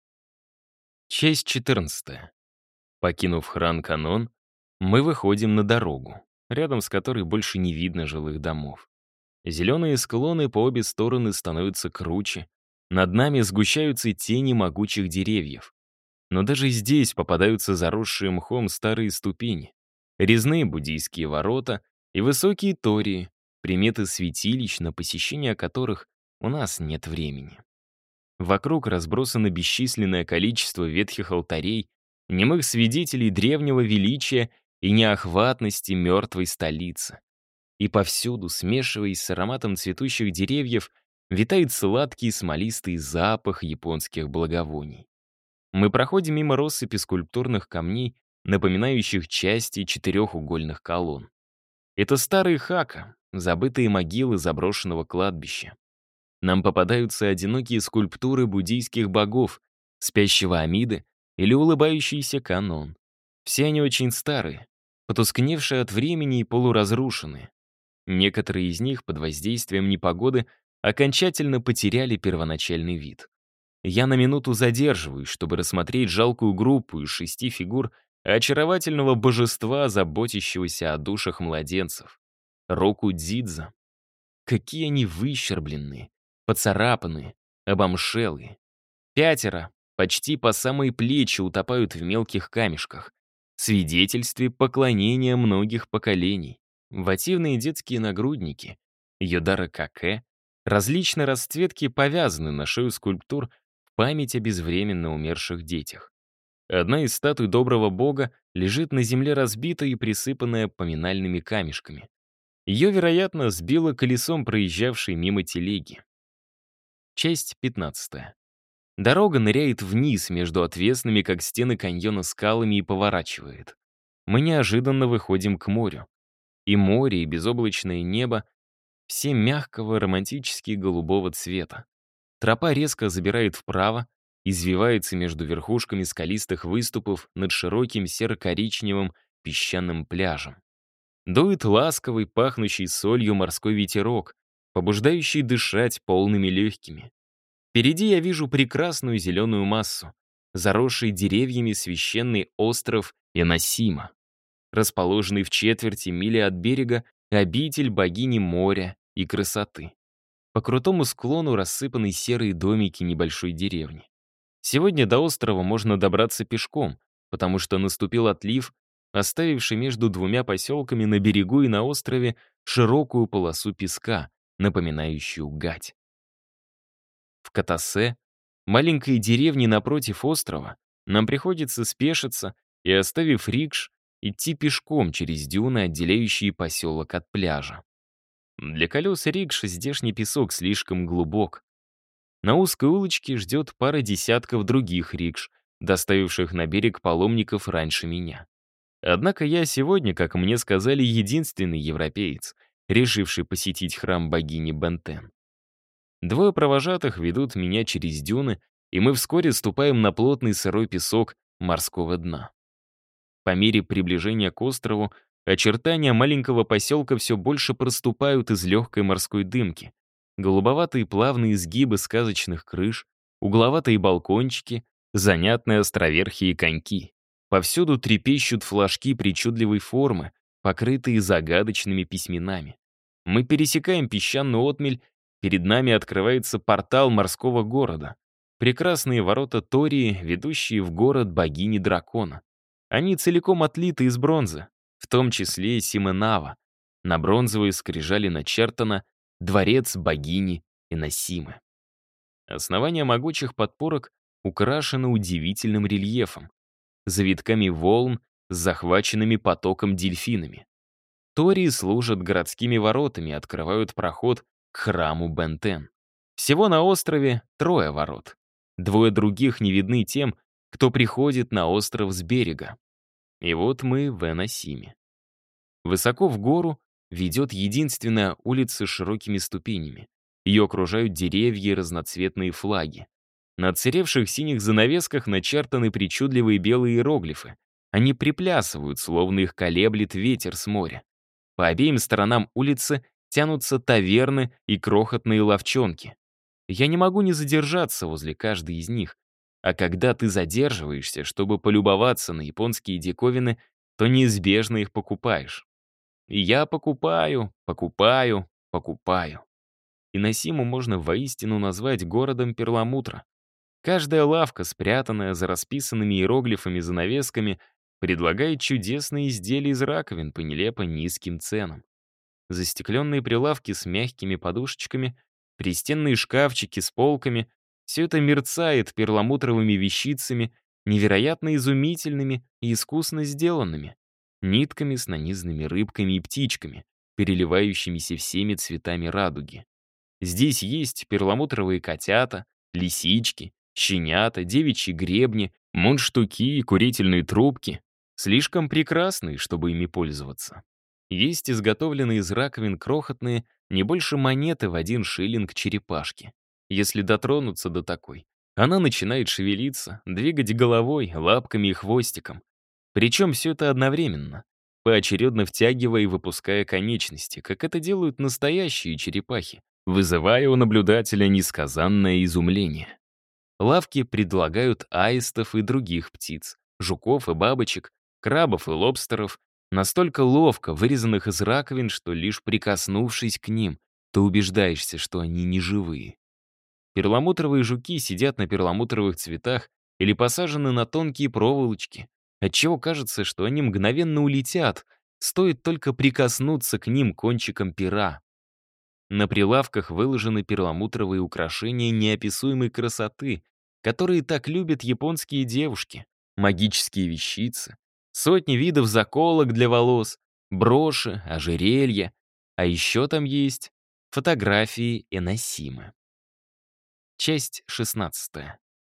Часть 14. Покинув храм Канон, мы выходим на дорогу, рядом с которой больше не видно жилых домов. Зеленые склоны по обе стороны становятся круче, над нами сгущаются тени могучих деревьев. Но даже здесь попадаются заросшие мхом старые ступени, резные буддийские ворота и высокие тории, приметы святилищ, на посещение которых у нас нет времени. Вокруг разбросано бесчисленное количество ветхих алтарей, немых свидетелей древнего величия и неохватности мертвой столицы. И повсюду, смешиваясь с ароматом цветущих деревьев, витает сладкий смолистый запах японских благовоний. Мы проходим мимо россыпи скульптурных камней, напоминающих части четырехугольных колонн. Это старые хака, забытые могилы заброшенного кладбища. Нам попадаются одинокие скульптуры буддийских богов, спящего Амиды или улыбающийся Канон. Все они очень старые, потускневшие от времени и полуразрушенные. Некоторые из них под воздействием непогоды окончательно потеряли первоначальный вид. Я на минуту задерживаюсь, чтобы рассмотреть жалкую группу из 6 фигур очаровательного божества, заботящегося о душах младенцев. Року Дзидза. Какие они выщербленные, поцарапанные, обомшелые. 5, почти по самые плечи, утопают в мелких камешках. Свидетельстве поклонения многих поколений. Вативные детские нагрудники, йодара какэ, различной расцветки повязаны на шею скульптур в память о безвременно умерших детях. Одна из статуй доброго бога лежит на земле разбитая и присыпанная поминальными камешками. Ее, вероятно, сбило колесом проезжавшей мимо телеги. Часть 15. Дорога ныряет вниз между отвесными, как стены каньона, скалами и поворачивает. Мы неожиданно выходим к морю. И море, и безоблачное небо — все мягкого, романтически голубого цвета. Тропа резко забирает вправо, извивается между верхушками скалистых выступов над широким серо-коричневым песчаным пляжем. Дует ласковый, пахнущий солью морской ветерок, побуждающий дышать полными легкими. Впереди я вижу прекрасную зеленую массу, заросший деревьями священный остров Эносима, расположенный в четверти мили от берега, обитель богини моря и красоты. По крутому склону рассыпаны серые домики небольшой деревни. Сегодня до острова можно добраться пешком, потому что наступил отлив, оставивший между двумя поселками на берегу и на острове широкую полосу песка, напоминающую гать. В Катасе, маленькой деревне напротив острова, нам приходится спешиться и, оставив рикш, идти пешком через дюны, отделяющие поселок от пляжа. Для колес рикш здешний песок слишком глубок. На узкой улочке ждет пара десятков других рикш, доставивших на берег паломников раньше меня. Однако я сегодня, как мне сказали, единственный европеец, решивший посетить храм богини Бентен. 2 провожатых ведут меня через дюны, и мы вскоре ступаем на плотный сырой песок морского дна. По мере приближения к острову очертания маленького поселка все больше проступают из легкой морской дымки. Голубоватые плавные изгибы сказочных крыш, угловатые балкончики, занятные островерхие коньки. Повсюду трепещут флажки причудливой формы, покрытые загадочными письменами. Мы пересекаем песчаную отмель, перед нами открывается портал морского города. Прекрасные ворота Тории, ведущие в город богини дракона. Они целиком отлиты из бронзы, в том числе и Сименава. На бронзовой скрижали начертано «Дворец богини Эносимы». Основание могучих подпорок украшено удивительным рельефом, завитками волн с захваченными потоком дельфинами. Тории служат городскими воротами и открывают проход к храму Бентен. Всего на острове 3 ворот. 2 других не видны тем, кто приходит на остров с берега. И вот мы в Эносиме. Высоко в гору ведет единственная улица с широкими ступенями. Ее окружают деревья и разноцветные флаги. На отсыревших синих занавесках начертаны причудливые белые иероглифы. Они приплясывают, словно их колеблет ветер с моря. По обеим сторонам улицы тянутся таверны и крохотные лавчонки. Я не могу не задержаться возле каждой из них. А когда ты задерживаешься, чтобы полюбоваться на японские диковины, то неизбежно их покупаешь. И я покупаю, покупаю, покупаю. Иносиму можно воистину назвать городом перламутра. Каждая лавка, спрятанная за расписанными иероглифами-занавесками, предлагает чудесные изделия из раковин по нелепо низким ценам. Застекленные прилавки с мягкими подушечками, пристенные шкафчики с полками — все это мерцает перламутровыми вещицами, невероятно изумительными и искусно сделанными, нитками с нанизанными рыбками и птичками, переливающимися всеми цветами радуги. Здесь есть перламутровые котята, лисички, щенята, девичьи гребни, мундштуки и курительные трубки, слишком прекрасные, чтобы ими пользоваться. Есть изготовленные из раковин крохотные, не больше монеты в 1 шиллинг черепашки. Если дотронуться до такой, она начинает шевелиться, двигать головой, лапками и хвостиком. Причем все это одновременно, поочередно втягивая и выпуская конечности, как это делают настоящие черепахи, вызывая у наблюдателя несказанное изумление. Лавки предлагают аистов и других птиц, жуков и бабочек, крабов и лобстеров, настолько ловко вырезанных из раковин, что лишь прикоснувшись к ним, ты убеждаешься, что они не живые. Перламутровые жуки сидят на перламутровых цветах или посажены на тонкие проволочки, отчего кажется, что они мгновенно улетят, стоит только прикоснуться к ним кончиком пера. На прилавках выложены перламутровые украшения неописуемой красоты, которые так любят японские девушки, магические вещицы, сотни видов заколок для волос, броши, ожерелья, а еще там есть фотографии Эносимы. Часть 16.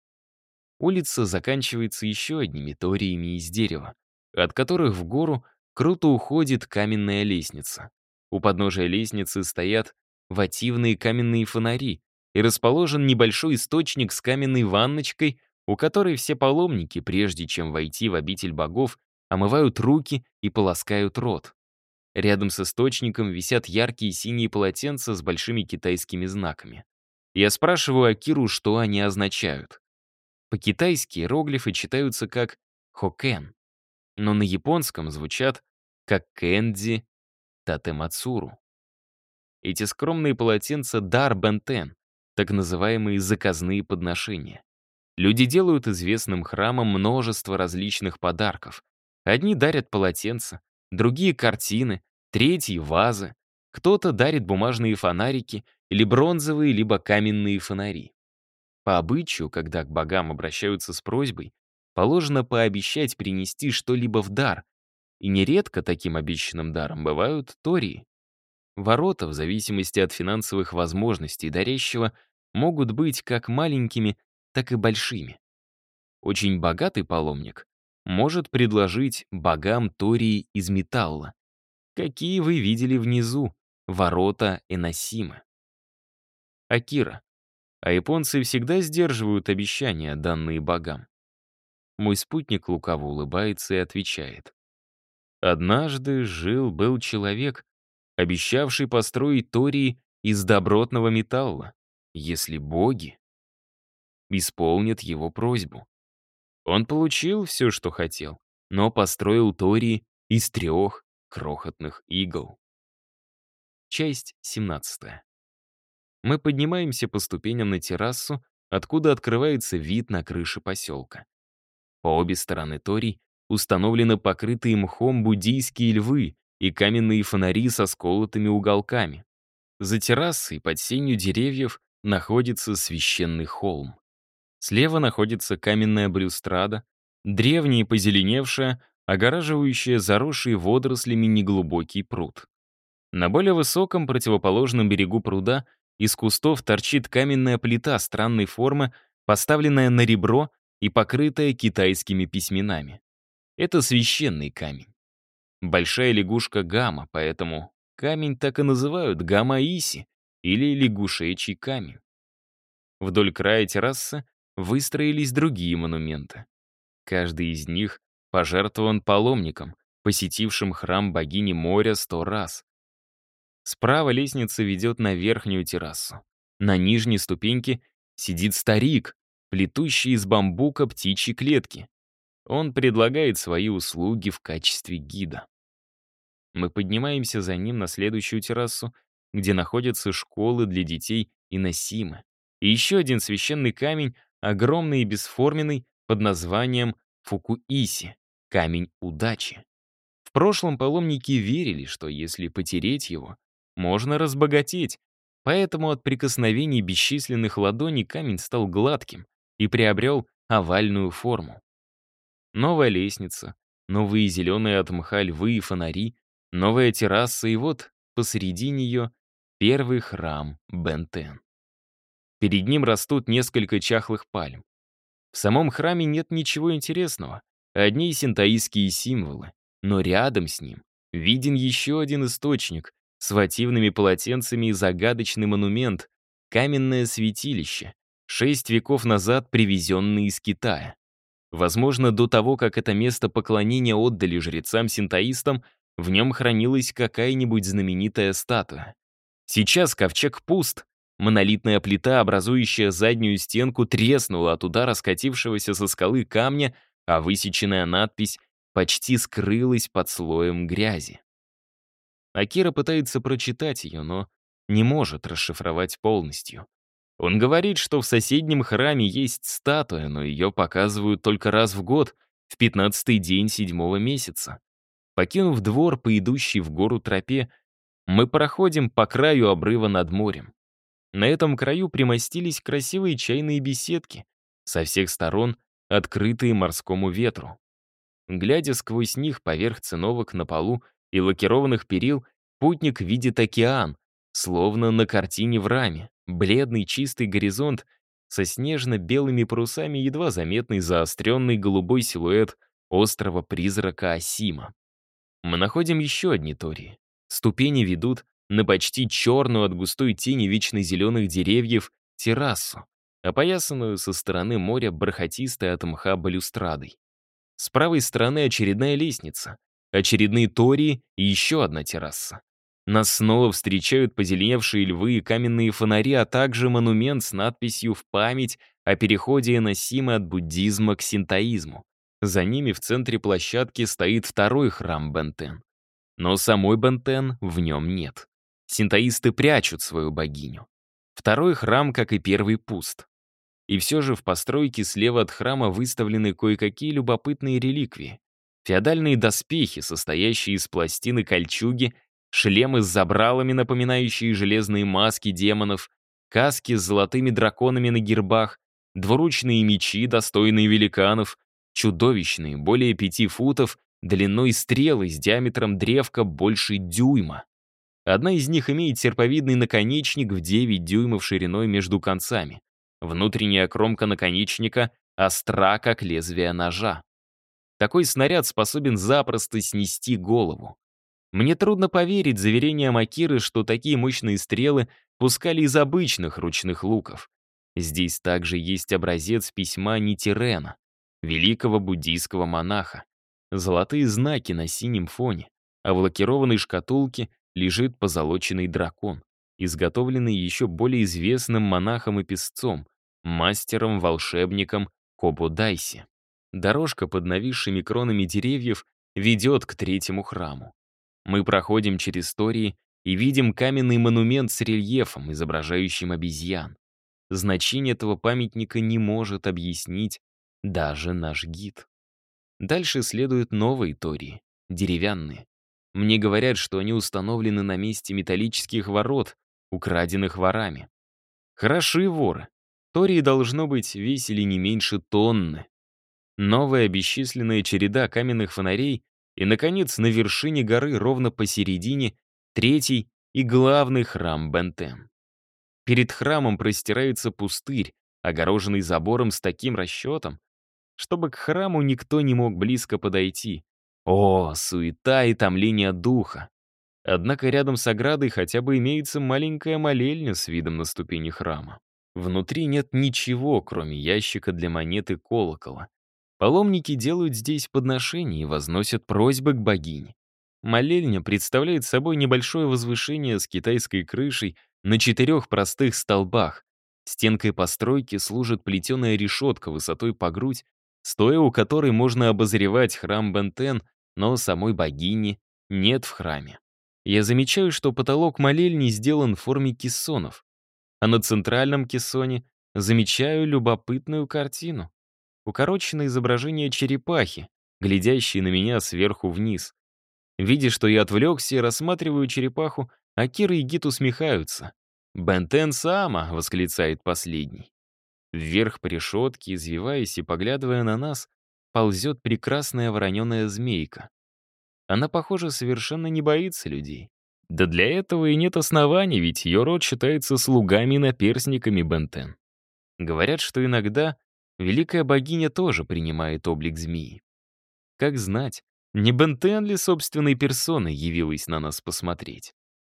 Улица заканчивается еще одними ториями из дерева, от которых в гору круто уходит каменная лестница. У подножия лестницы стоят вативные каменные фонари и расположен небольшой источник с каменной ванночкой, у которой все паломники, прежде чем войти в обитель богов, омывают руки и полоскают рот. Рядом с источником висят яркие синие полотенца с большими китайскими знаками. Я спрашиваю Акиру, что они означают. По-китайски иероглифы читаются как «хокен», но на японском звучат как «кэнди татэмацуру». Эти скромные полотенца — дар бентен, так называемые заказные подношения. Люди делают известным храмам множество различных подарков. Одни дарят полотенца, другие — картины, третьи — вазы. Кто-то дарит бумажные фонарики или бронзовые, либо каменные фонари. По обычаю, когда к богам обращаются с просьбой, положено пообещать принести что-либо в дар, и нередко таким обещанным даром бывают тории. Ворота, в зависимости от финансовых возможностей дарящего, могут быть как маленькими, так и большими. Очень богатый паломник может предложить богам тории из металла, какие вы видели внизу, ворота Эносимы. Акира. А японцы всегда сдерживают обещания, данные богам. Мой спутник лукаво улыбается и отвечает. Однажды жил-был человек, обещавший построить тории из добротного металла, если боги исполнят его просьбу. Он получил все, что хотел, но построил тории из 3 крохотных игл. Часть 17. Мы поднимаемся по ступеням на террасу, откуда открывается вид на крыши поселка. По обе стороны торий установлены покрытые мхом буддийские львы и каменные фонари со сколотыми уголками. За террасой под сенью деревьев находится священный холм. Слева находится каменная балюстрада, древняя и позеленевшая, огораживающая заросший водорослями неглубокий пруд. На более высоком противоположном берегу пруда из кустов торчит каменная плита странной формы, поставленная на ребро и покрытая китайскими письменами. Это священный камень. Большая лягушка Гама, поэтому камень так и называют Гама-Иси или лягушечий камень. Вдоль края террасы выстроились другие монументы. Каждый из них пожертвован паломникам, посетившим храм богини моря 100 раз. Справа лестница ведет на верхнюю террасу. На нижней ступеньке сидит старик, плетущий из бамбука птичьи клетки. Он предлагает свои услуги в качестве гида. Мы поднимаемся за ним на следующую террасу, где находятся школы для детей Иносимы. И еще один священный камень, огромный и бесформенный, под названием Фукуиси — камень удачи. В прошлом паломники верили, что если потереть его, можно разбогатеть, поэтому от прикосновений бесчисленных ладоней камень стал гладким и приобрел овальную форму. Новая лестница, новые зеленые от мха львы и фонари, новая терраса, и вот посреди нее первый храм Бентен. Перед ним растут несколько чахлых пальм. В самом храме нет ничего интересного, одни синтоистские символы, но рядом с ним виден еще один источник с вативными полотенцами и загадочный монумент — каменное святилище, 6 веков назад привезенное из Китая. Возможно, до того, как это место поклонения отдали жрецам-синтоистам, в нем хранилась какая-нибудь знаменитая статуя. Сейчас ковчег пуст. Монолитная плита, образующая заднюю стенку, треснула от удара скатившегося со скалы камня, а высеченная надпись почти скрылась под слоем грязи. Акира пытается прочитать ее, но не может расшифровать полностью. Он говорит, что в соседнем храме есть статуя, но ее показывают только раз в год, в 15-й день 7-го месяца. Покинув двор по идущей в гору тропе, мы проходим по краю обрыва над морем. На этом краю примостились красивые чайные беседки, со всех сторон открытые морскому ветру. Глядя сквозь них поверх циновок на полу и лакированных перил, путник видит океан, словно на картине в раме, бледный чистый горизонт со снежно-белыми парусами, едва заметный заостренный голубой силуэт острова-призрака Осима. Мы находим еще одни тории. Ступени ведут на почти черную от густой тени вечно зеленых деревьев террасу, опоясанную со стороны моря бархатистой от мха балюстрадой. С правой стороны очередная лестница, очередные тории и еще одна терраса. Нас снова встречают позеленевшие львы и каменные фонари, а также монумент с надписью «В память о переходе Эносимы от буддизма к синтоизму». За ними в центре площадки стоит второй храм Бентен. Но самой Бентен в нем нет. Синтоисты прячут свою богиню. Второй храм, как и первый, пуст. И все же в постройке слева от храма выставлены кое-какие любопытные реликвии. Феодальные доспехи, состоящие из пластины кольчуги, шлемы с забралами, напоминающие железные маски демонов, каски с золотыми драконами на гербах, двуручные мечи, достойные великанов, чудовищные, более 5 футов, длиной стрелы с диаметром древка больше дюйма. Одна из них имеет серповидный наконечник в 9 дюймов шириной между концами. Внутренняя кромка наконечника остра, как лезвие ножа. Такой снаряд способен запросто снести голову. Мне трудно поверить заверениям Акиры, что такие мощные стрелы пускали из обычных ручных луков. Здесь также есть образец письма Нитирена, великого буддийского монаха. Золотые знаки на синем фоне, а в лакированной шкатулке лежит позолоченный дракон, изготовленный еще более известным монахом и песцом, мастером-волшебником Кободайси. Дорожка под нависшими кронами деревьев ведет к третьему храму. Мы проходим через тории и видим каменный монумент с рельефом, изображающим обезьян. Значение этого памятника не может объяснить даже наш гид. Дальше следуют новые тории, деревянные. Мне говорят, что они установлены на месте металлических ворот, украденных ворами. Хороши воры. Тории, должно быть, весили не меньше тонны. Новая бесчисленная череда каменных фонарей и, наконец, на вершине горы ровно посередине третий и главный храм Бентен. Перед храмом простирается пустырь, огороженный забором с таким расчетом, чтобы к храму никто не мог близко подойти. О, суета и томление духа! Однако рядом с оградой хотя бы имеется маленькая молельня с видом на ступени храма. Внутри нет ничего, кроме ящика для монет и колокола. Паломники делают здесь подношения и возносят просьбы к богине. Молельня представляет собой небольшое возвышение с китайской крышей на 4 простых столбах. Стенкой постройки служит плетеная решетка высотой по грудь, стоя у которой можно обозревать храм Бентен, но самой богини нет в храме. Я замечаю, что потолок молельни сделан в форме кессонов, а на центральном кессоне замечаю любопытную картину. Укороченное изображение черепахи, глядящей на меня сверху вниз. Видя, что я отвлекся и рассматриваю черепаху, Акира и Гит усмехаются. «Бентен Саама!» — восклицает последний. Вверх по решетке, извиваясь и поглядывая на нас, ползет прекрасная вороненая змейка. Она, похоже, совершенно не боится людей. Да для этого и нет оснований, ведь ее род считается слугами и наперсниками Бентен. Говорят, что иногда великая богиня тоже принимает облик змеи. Как знать, не Бентен ли собственной персоной явилась на нас посмотреть?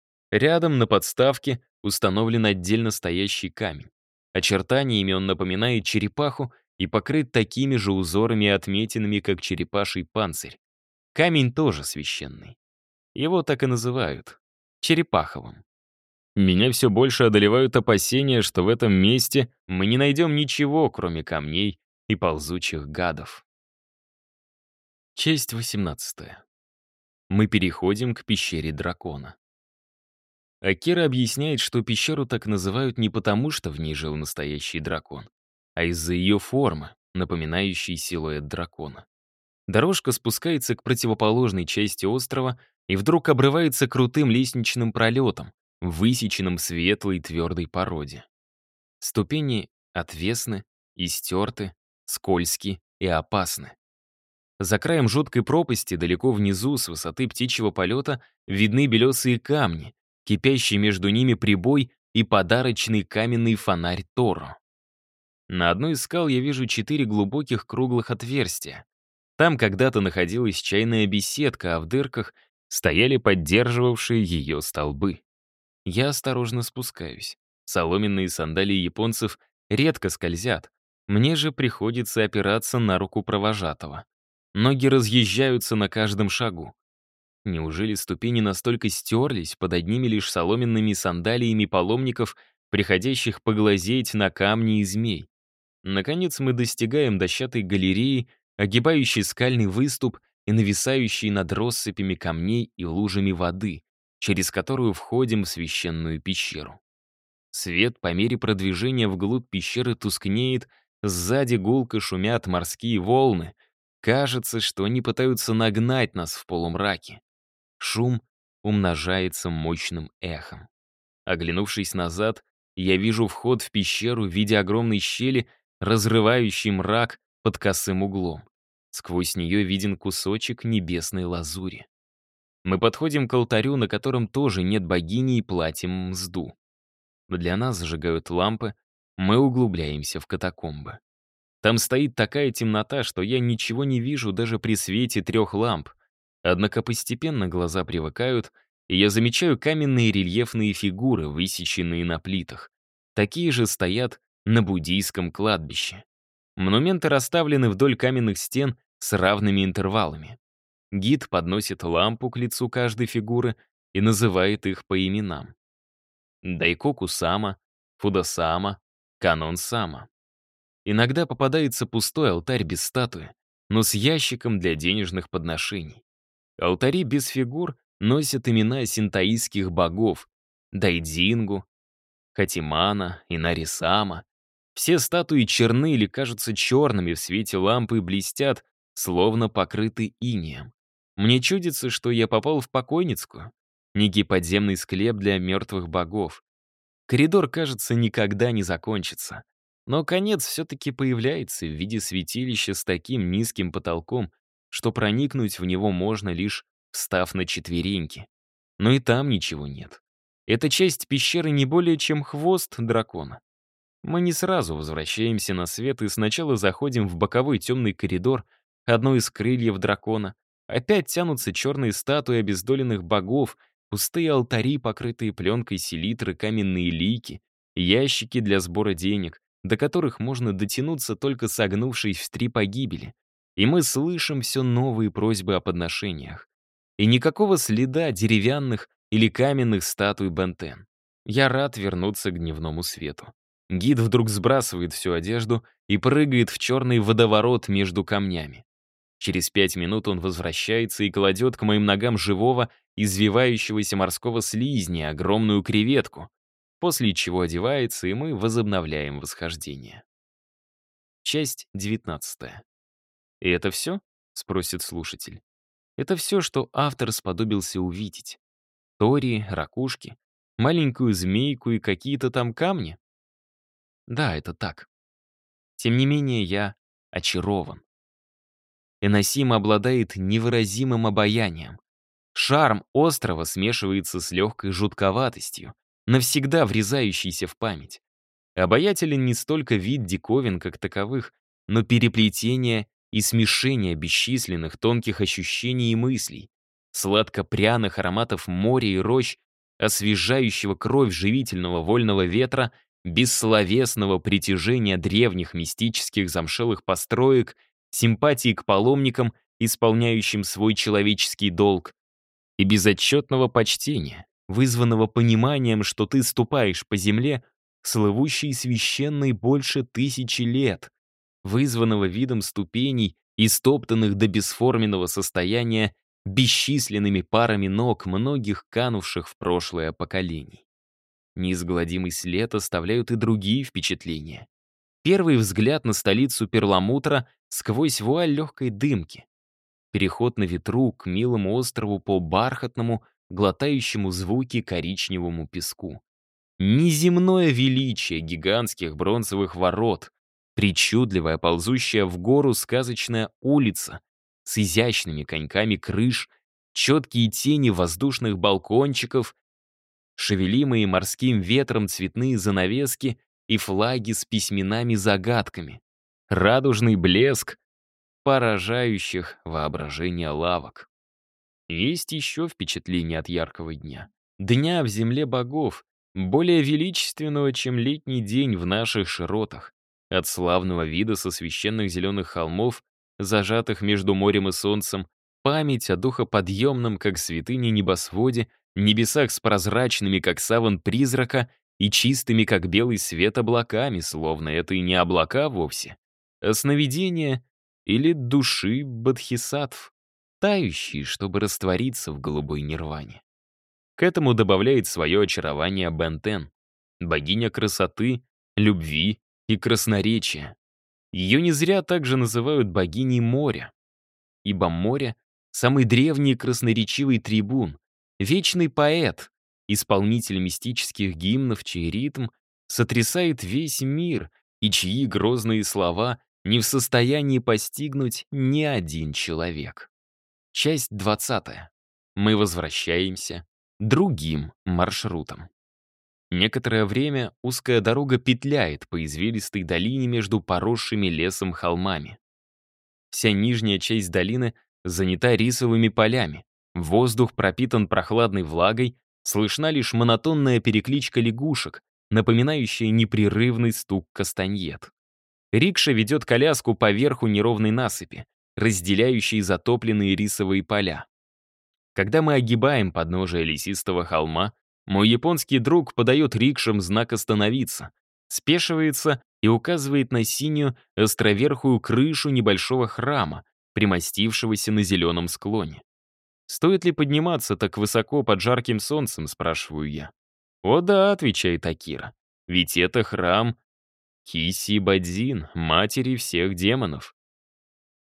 Рядом на подставке установлен отдельно стоящий камень. Очертаниями он напоминает черепаху и покрыт такими же узорами и отметинами, как черепаший панцирь. Камень тоже священный. Его так и называют — черепаховым. Меня все больше одолевают опасения, что в этом месте мы не найдем ничего, кроме камней и ползучих гадов. Часть 18. Мы переходим к пещере дракона. Акира объясняет, что пещеру так называют не потому, что в ней жил настоящий дракон, а из-за ее формы, напоминающей силуэт дракона. Дорожка спускается к противоположной части острова и вдруг обрывается крутым лестничным пролетом, высеченным в светлой твердой породе. Ступени отвесны, истерты, скользки и опасны. За краем жуткой пропасти, далеко внизу, с высоты птичьего полета, видны белесые камни, кипящий между ними прибой и подарочный каменный фонарь Торо. На одной из скал я вижу 4 глубоких круглых отверстия. Там когда-то находилась чайная беседка, а в дырках стояли поддерживавшие ее столбы. Я осторожно спускаюсь. Соломенные сандалии японцев редко скользят. Мне же приходится опираться на руку провожатого. Ноги разъезжаются на каждом шагу. Неужели ступени настолько стерлись под одними лишь соломенными сандалиями паломников, приходящих поглазеть на камни и змей? Наконец мы достигаем дощатой галереи, огибающей скальный выступ и нависающей над россыпями камней и лужами воды, через которую входим в священную пещеру. Свет по мере продвижения вглубь пещеры тускнеет, сзади гулко шумят морские волны. Кажется, что они пытаются нагнать нас в полумраке. Шум умножается мощным эхом. Оглянувшись назад, я вижу вход в пещеру в виде огромной щели, разрывающий мрак под косым углом. Сквозь нее виден кусочек небесной лазури. Мы подходим к алтарю, на котором тоже нет богини, и платим мзду. Для нас зажигают лампы, мы углубляемся в катакомбы. Там стоит такая темнота, что я ничего не вижу даже при свете 3 ламп. Однако постепенно глаза привыкают, и я замечаю каменные рельефные фигуры, высеченные на плитах. Такие же стоят на буддийском кладбище. Монументы расставлены вдоль каменных стен с равными интервалами. Гид подносит лампу к лицу каждой фигуры и называет их по именам. Дайкоку-сама, Фудо-сама, Канон-сама. Иногда попадается пустой алтарь без статуи, но с ящиком для денежных подношений. Алтари без фигур носят имена синтоистских богов — Дайдзингу, Хатимана, Инари-сама. Все статуи черны или кажутся черными в свете лампы и блестят, словно покрыты инеем. Мне чудится, что я попал в покойницкую, некий подземный склеп для мертвых богов. Коридор, кажется, никогда не закончится. Но конец все-таки появляется в виде святилища с таким низким потолком, что проникнуть в него можно лишь встав на четвереньки. Но и там ничего нет. Эта часть пещеры не более чем хвост дракона. Мы не сразу возвращаемся на свет и сначала заходим в боковой темный коридор, одно из крыльев дракона. Опять тянутся черные статуи обездоленных богов, пустые алтари, покрытые пленкой селитры, каменные лики, ящики для сбора денег, до которых можно дотянуться, только согнувшись в три погибели. И мы слышим все новые просьбы о подношениях. И никакого следа деревянных или каменных статуй Бентен. Я рад вернуться к дневному свету. Гид вдруг сбрасывает всю одежду и прыгает в черный водоворот между камнями. Через 5 минут он возвращается и кладет к моим ногам живого, извивающегося морского слизня, огромную креветку, после чего одевается, и мы возобновляем восхождение. Часть 19. «И это все?» — спросит слушатель. Это все, что автор сподобился увидеть. Тори, ракушки, маленькую змейку и какие-то там камни? Да, это так. Тем не менее, я очарован. Эносима обладает невыразимым обаянием. Шарм острова смешивается с легкой жутковатостью, навсегда врезающейся в память. Обаятелен не столько вид диковин как таковых, но переплетение и смешение бесчисленных тонких ощущений и мыслей, сладко-пряных ароматов моря и рощ, освежающего кровь живительного вольного ветра, бессловесного притяжения древних мистических замшелых построек, симпатии к паломникам, исполняющим свой человеческий долг, и безотчетного почтения, вызванного пониманием, что ты ступаешь по земле, слывущей священной больше 1000 лет, вызванного видом ступеней, истоптанных до бесформенного состояния бесчисленными парами ног многих канувших в прошлое поколений. Неизгладимый след оставляют и другие впечатления. Первый взгляд на столицу перламутра сквозь вуаль легкой дымки. Переход на ветру к милому острову по бархатному, глотающему звуки коричневому песку. Неземное величие гигантских бронзовых ворот, причудливая ползущая в гору сказочная улица с изящными коньками крыш, четкие тени воздушных балкончиков, шевелимые морским ветром цветные занавески и флаги с письменами-загадками, радужный блеск поражающих воображение лавок. Есть еще впечатление от яркого дня. Дня в земле богов, более величественного, чем летний день в наших широтах. От славного вида со священных зеленых холмов, зажатых между морем и солнцем, память о духоподъемном, как святыне небосводе, небесах с прозрачными, как саван призрака, и чистыми, как белый свет, облаками, словно это и не облака вовсе, а сновидения или души бодхисаттв, тающие, чтобы раствориться в голубой нирване. К этому добавляет свое очарование Бентен, богиня красоты, любви и красноречия. Ее не зря также называют богиней моря, ибо море — самый древний красноречивый трибун, вечный поэт, исполнитель мистических гимнов, чей ритм сотрясает весь мир и чьи грозные слова не в состоянии постигнуть ни один человек. Часть 20. Мы возвращаемся другим маршрутом. Некоторое время узкая дорога петляет по извилистой долине между поросшими лесом холмами. Вся нижняя часть долины занята рисовыми полями. Воздух пропитан прохладной влагой, слышна лишь монотонная перекличка лягушек, напоминающая непрерывный стук кастаньет. Рикша ведет коляску по верху неровной насыпи, разделяющей затопленные рисовые поля. Когда мы огибаем подножие лесистого холма, мой японский друг подает рикшам знак «Остановиться», спешивается и указывает на синюю островерхую крышу небольшого храма, примостившегося на зеленом склоне. «Стоит ли подниматься так высоко под жарким солнцем?» — спрашиваю я. «О да», — отвечает Акира, — «ведь это храм Киси-Бадзин, матери всех демонов».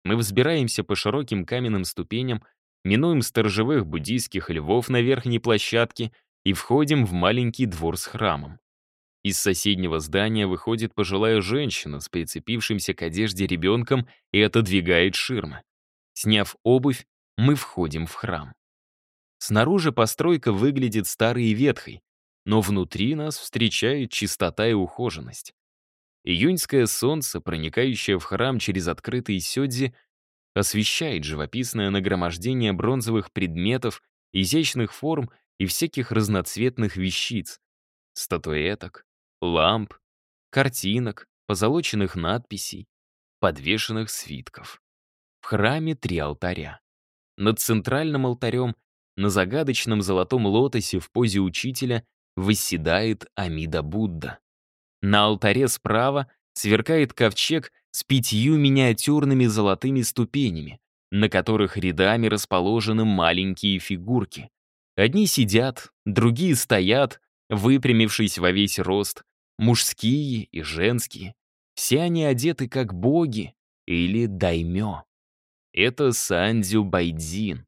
Мы взбираемся по широким каменным ступеням, минуем сторожевых буддийских львов на верхней площадке и входим в маленький двор с храмом. Из соседнего здания выходит пожилая женщина с прицепившимся к одежде ребенком и отодвигает ширмы. Сняв обувь, мы входим в храм. Снаружи постройка выглядит старой и ветхой, но внутри нас встречает чистота и ухоженность. Июньское солнце, проникающее в храм через открытые сёдзи, освещает живописное нагромождение бронзовых предметов, изящных форм и всяких разноцветных вещиц, статуэток, ламп, картинок, позолоченных надписей, подвешенных свитков. В храме 3 алтаря. Над центральным алтарем на загадочном золотом лотосе в позе учителя восседает Амида Будда. На алтаре справа сверкает ковчег с 5 миниатюрными золотыми ступенями, на которых рядами расположены маленькие фигурки. Одни сидят, другие стоят, выпрямившись во весь рост, мужские и женские. Все они одеты как боги или даймё. Это Сандзю Байдзин.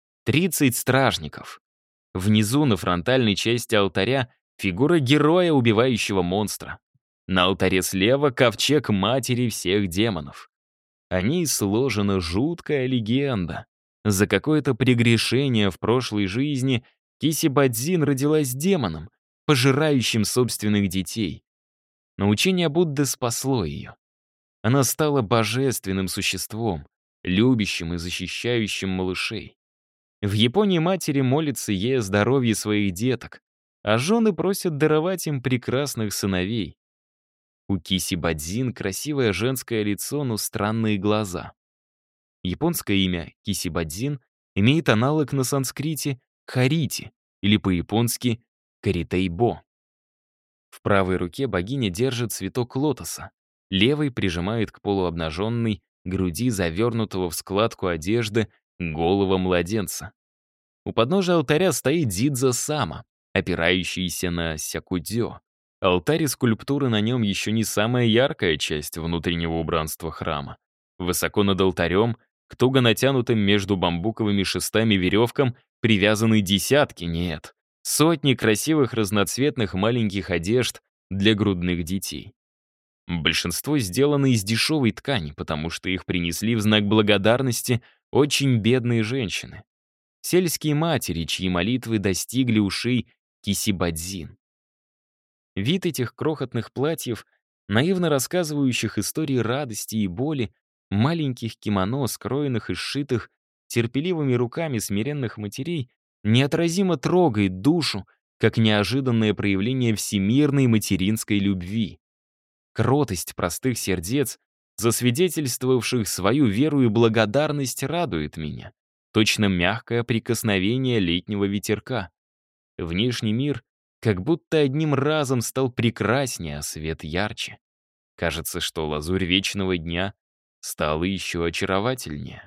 30 стражников. Внизу, на фронтальной части алтаря, фигура героя, убивающего монстра. На алтаре слева ковчег матери всех демонов. О ней сложена жуткая легенда. За какое-то прегрешение в прошлой жизни Кисибадзин родилась демоном, пожирающим собственных детей. Но учение Будды спасло ее. Она стала божественным существом, любящим и защищающим малышей. В Японии матери молятся ей о здоровье своих деток, а жены просят даровать им прекрасных сыновей. У Кисибадзин красивое женское лицо, но странные глаза. Японское имя Кисибадзин имеет аналог на санскрите Харити или по-японски Каритейбо. В правой руке богиня держит цветок лотоса, левой прижимает к полуобнаженной груди завернутого в складку одежды голого младенца. У подножия алтаря стоит Дзидзо-сама, опирающийся на сякудзё. Алтарь и скульптуры на нем еще не самая яркая часть внутреннего убранства храма. Высоко над алтарем, к туго натянутым между бамбуковыми шестами веревкам, привязаны десятки, нет, сотни красивых разноцветных маленьких одежд для грудных детей. Большинство сделано из дешевой ткани, потому что их принесли в знак благодарности очень бедные женщины. Сельские матери, чьи молитвы достигли ушей Кисибадзин. Вид этих крохотных платьев, наивно рассказывающих истории радости и боли, маленьких кимоно, скроенных и сшитых терпеливыми руками смиренных матерей, неотразимо трогает душу, как неожиданное проявление всемирной материнской любви. Кротость простых сердец, засвидетельствовавших свою веру и благодарность, радует меня. Точно мягкое прикосновение летнего ветерка. Внешний мир как будто одним разом стал прекраснее, а свет ярче. Кажется, что лазурь вечного дня стала еще очаровательнее.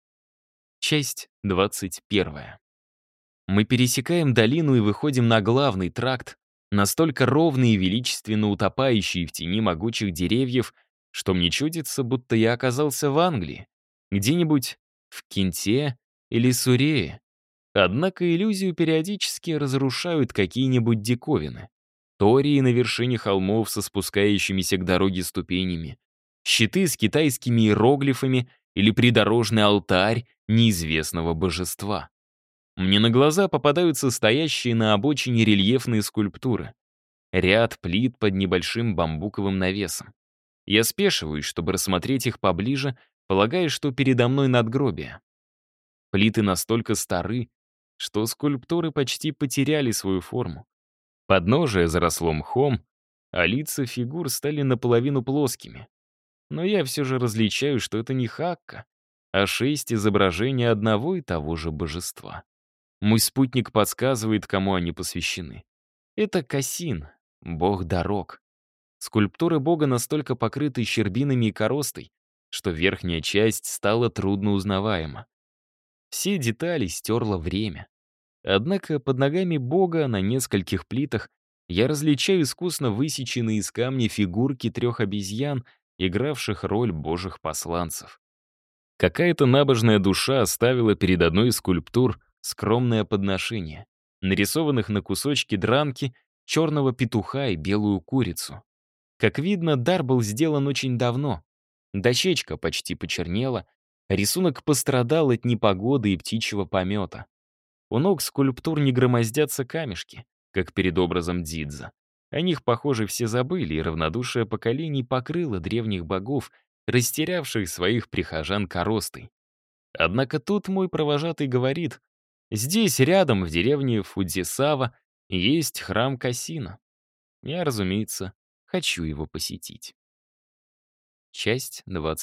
Часть 21. Мы пересекаем долину и выходим на главный тракт, настолько ровный и величественно утопающий в тени могучих деревьев, что мне чудится, будто я оказался в Англии, где-нибудь в Кенте или Сурее. Однако иллюзию периодически разрушают какие-нибудь диковины. Тории на вершине холмов со спускающимися к дороге ступенями, щиты с китайскими иероглифами или придорожный алтарь неизвестного божества. Мне на глаза попадаются стоящие на обочине рельефные скульптуры. Ряд плит под небольшим бамбуковым навесом. Я спешиваюсь, чтобы рассмотреть их поближе, полагая, что передо мной надгробие. Плиты настолько стары, что скульптуры почти потеряли свою форму. Подножие заросло мхом, а лица фигур стали наполовину плоскими. Но я все же различаю, что это не хакка, а 6 изображений одного и того же божества. Мой спутник подсказывает, кому они посвящены. Это Касин, бог дорог. Скульптуры бога настолько покрыты щербинами и коростой, что верхняя часть стала трудно узнаваема. Все детали стерло время. Однако под ногами бога на нескольких плитах я различаю искусно высеченные из камня фигурки 3 обезьян, игравших роль божьих посланцев. Какая-то набожная душа оставила перед одной из скульптур скромное подношение, нарисованных на кусочке дранки черного петуха и белую курицу. Как видно, дар был сделан очень давно. Дощечка почти почернела, а рисунок пострадал от непогоды и птичьего помета. У ног скульптур не громоздятся камешки, как перед образом Дзидза. О них, похоже, все забыли, и равнодушие поколений покрыло древних богов, растерявших своих прихожан коростой. Однако тут мой провожатый говорит, здесь рядом, в деревне Фудзисава, есть храм Касина. Я, разумеется, хочу его посетить. Часть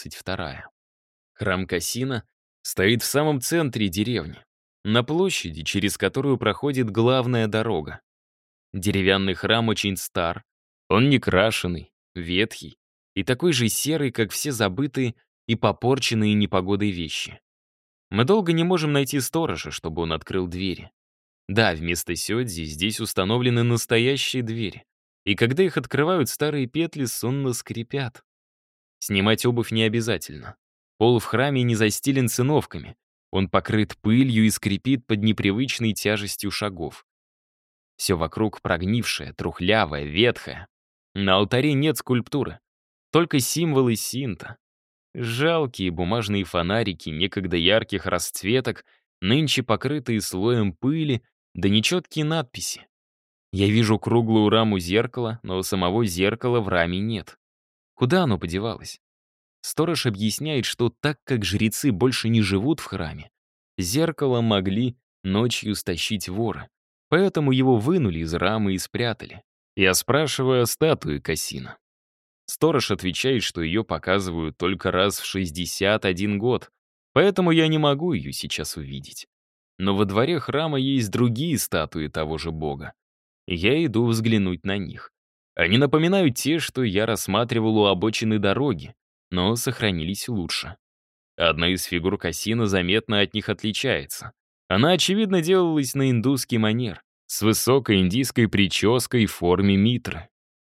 22. Храм Касина стоит в самом центре деревни, на площади, через которую проходит главная дорога. Деревянный храм очень стар, он не крашеный, ветхий и такой же серый, как все забытые и попорченные непогодой вещи. Мы долго не можем найти сторожа, чтобы он открыл двери. Да, вместо сёдзи здесь установлены настоящие двери, и когда их открывают, старые петли сонно скрипят. Снимать обувь не обязательно. Пол в храме не застелен циновками, он покрыт пылью и скрипит под непривычной тяжестью шагов. Все вокруг прогнившее, трухлявое, ветхое. На алтаре нет скульптуры, только символы синто. Жалкие бумажные фонарики некогда ярких расцветок, нынче покрытые слоем пыли, да нечеткие надписи. Я вижу круглую раму зеркала, но самого зеркала в раме нет. Куда оно подевалось? Сторож объясняет, что так как жрецы больше не живут в храме, зеркало могли ночью стащить воры, поэтому его вынули из рамы и спрятали. Я спрашиваю о статуе Касина. Сторож отвечает, что ее показывают только раз в 61 год, поэтому я не могу ее сейчас увидеть. Но во дворе храма есть другие статуи того же бога. Я иду взглянуть на них. Они напоминают те, что я рассматривал у обочины дороги, но сохранились лучше. Одна из фигур Касина заметно от них отличается. Она, очевидно, делалась на индусский манер, с высокой индийской прической в форме митры.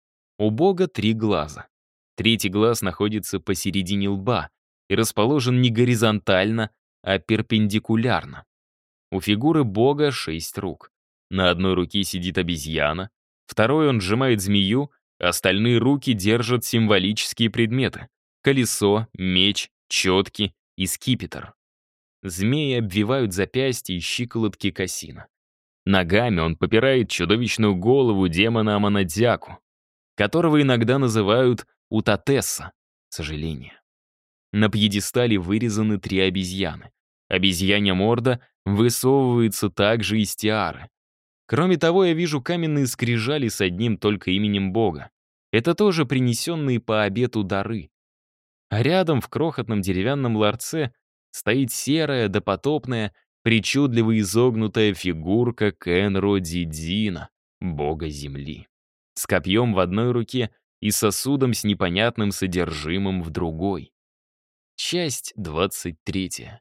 У бога 3 глаза. Третий глаз находится посередине лба и расположен не горизонтально, а перпендикулярно. У фигуры бога 6 рук. На одной руке сидит обезьяна, второй он сжимает змею, остальные руки держат символические предметы — колесо, меч, четки и скипетр. Змеи обвивают запястья и щиколотки Касина. Ногами он попирает чудовищную голову демона Аманадзяку, которого иногда называют Утатесса, сожаление. На пьедестале вырезаны 3 обезьяны. Обезьянья морда высовывается также из тиары. Кроме того, я вижу каменные скрижали с одним только именем Бога. Это тоже принесенные по обету дары. А рядом в крохотном деревянном ларце стоит серая, допотопная, причудливо изогнутая фигурка Кенро Дидзина, бога земли, с копьем в одной руке и сосудом с непонятным содержимым в другой. Часть 23.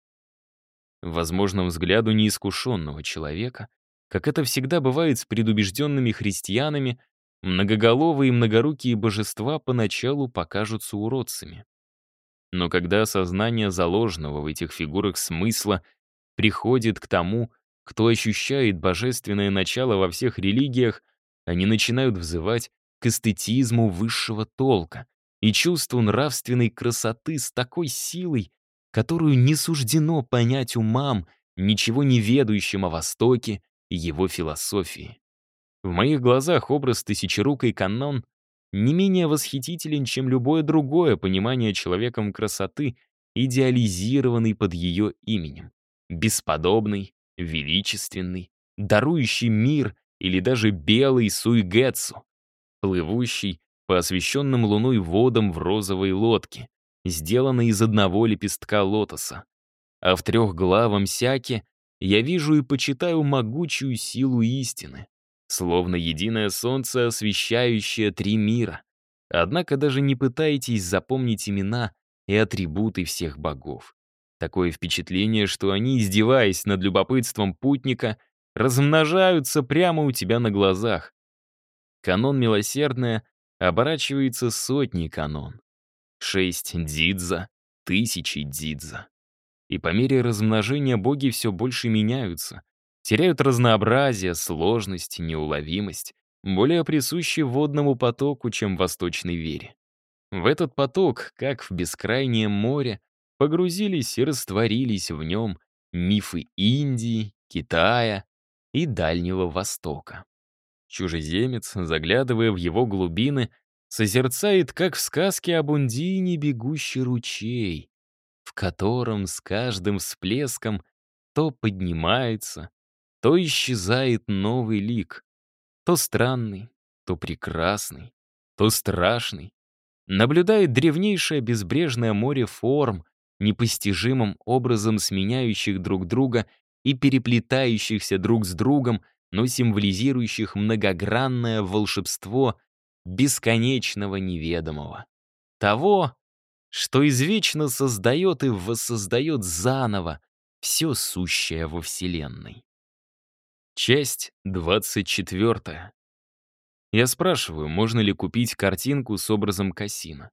Возможно, взгляду неискушенного человека, как это всегда бывает с предубежденными христианами, многоголовые и многорукие божества поначалу покажутся уродцами. Но когда осознание заложенного в этих фигурах смысла приходит к тому, кто ощущает божественное начало во всех религиях, они начинают взывать к эстетизму высшего толка и чувству нравственной красоты с такой силой, которую не суждено понять умам, ничего не ведающим о Востоке и его философии. В моих глазах образ тысячерукой Канон не менее восхитителен, чем любое другое понимание человеком красоты, идеализированной под ее именем. Бесподобный, величественный, дарующий мир или даже белый суйгэцу, плывущий по освещенным луной водам в розовой лодке, сделанной из одного лепестка лотоса. А в трехглавом сяке я вижу и почитаю могучую силу истины, словно единое солнце, освещающее 3 мира. Однако даже не пытайтесь запомнить имена и атрибуты всех богов. Такое впечатление, что они, издеваясь над любопытством путника, размножаются прямо у тебя на глазах. Канон милосердная оборачивается сотней канон. 6 дзидза, тысячи дзидза. И по мере размножения боги все больше меняются, теряют разнообразие, сложность, неуловимость, более присущие водному потоку, чем восточной вере. В этот поток, как в бескрайнее море, погрузились и растворились в нем мифы Индии, Китая и Дальнего Востока. Чужеземец, заглядывая в его глубины, созерцает, как в сказке об Ундине, бегущий ручей, в котором с каждым всплеском то поднимается, то исчезает новый лик, то странный, то прекрасный, то страшный. Наблюдает древнейшее безбрежное море форм, непостижимым образом сменяющих друг друга и переплетающихся друг с другом, но символизирующих многогранное волшебство бесконечного неведомого. Того, что извечно создает и воссоздает заново все сущее во Вселенной. Часть 24. Я спрашиваю, можно ли купить картинку с образом Кассина.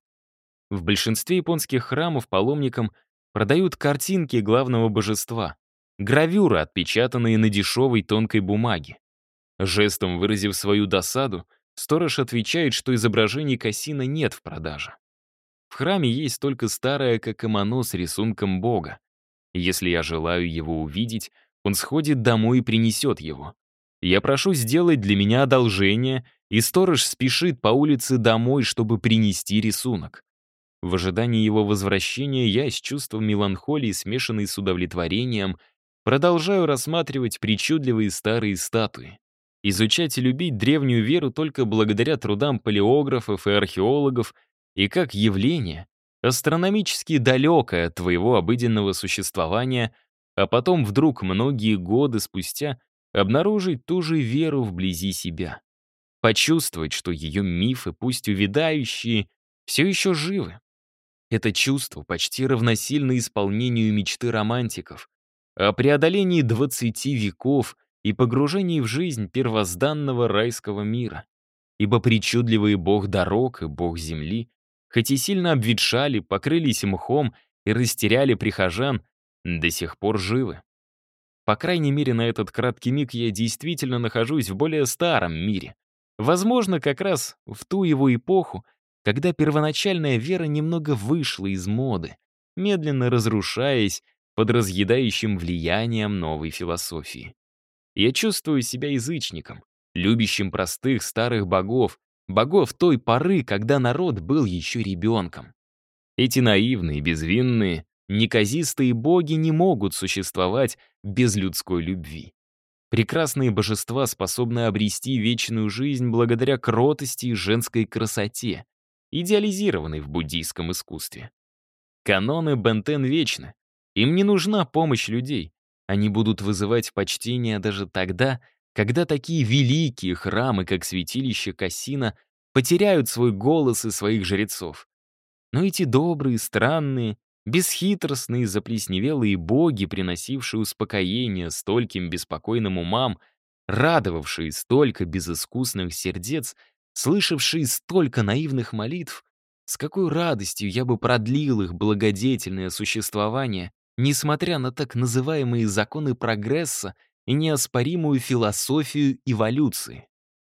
В большинстве японских храмов паломникам продают картинки главного божества, гравюры, отпечатанные на дешевой тонкой бумаге. Жестом выразив свою досаду, сторож отвечает, что изображений Кассина нет в продаже. В храме есть только старое кокомоно с рисунком бога. Если я желаю его увидеть, он сходит домой и принесет его. Я прошу сделать для меня одолжение, и сторож спешит по улице домой, чтобы принести рисунок. В ожидании его возвращения я с чувством меланхолии, смешанной с удовлетворением, продолжаю рассматривать причудливые старые статуи. Изучать и любить древнюю веру только благодаря трудам палеографов и археологов и как явление, астрономически далекое от твоего обыденного существования, а потом вдруг многие годы спустя обнаружить ту же веру вблизи себя. Почувствовать, что ее мифы, пусть увядающие, все еще живы. Это чувство почти равносильно исполнению мечты романтиков о преодолении 20 веков и погружении в жизнь первозданного райского мира. Ибо причудливый бог дорог и бог земли, хоть и сильно обветшали, покрылись мхом и растеряли прихожан, до сих пор живы. По крайней мере, на этот краткий миг я действительно нахожусь в более старом мире. Возможно, как раз в ту его эпоху, когда первоначальная вера немного вышла из моды, медленно разрушаясь под разъедающим влиянием новой философии. Я чувствую себя язычником, любящим простых старых богов, богов той поры, когда народ был еще ребенком. Эти наивные, безвинные, неказистые боги не могут существовать без людской любви. Прекрасные божества способны обрести вечную жизнь благодаря кротости и женской красоте, идеализированной в буддийском искусстве. Каноны Бентен вечны. Им не нужна помощь людей. Они будут вызывать почтение даже тогда, когда такие великие храмы, как святилище Кассина, потеряют свой голос и своих жрецов. Но эти добрые, странные, бесхитростные, заплесневелые боги, приносившие успокоение стольким беспокойным умам, радовавшие столько безыскусных сердец, слышавшие столько наивных молитв, с какой радостью я бы продлил их благодетельное существование, несмотря на так называемые законы прогресса и неоспоримую философию эволюции.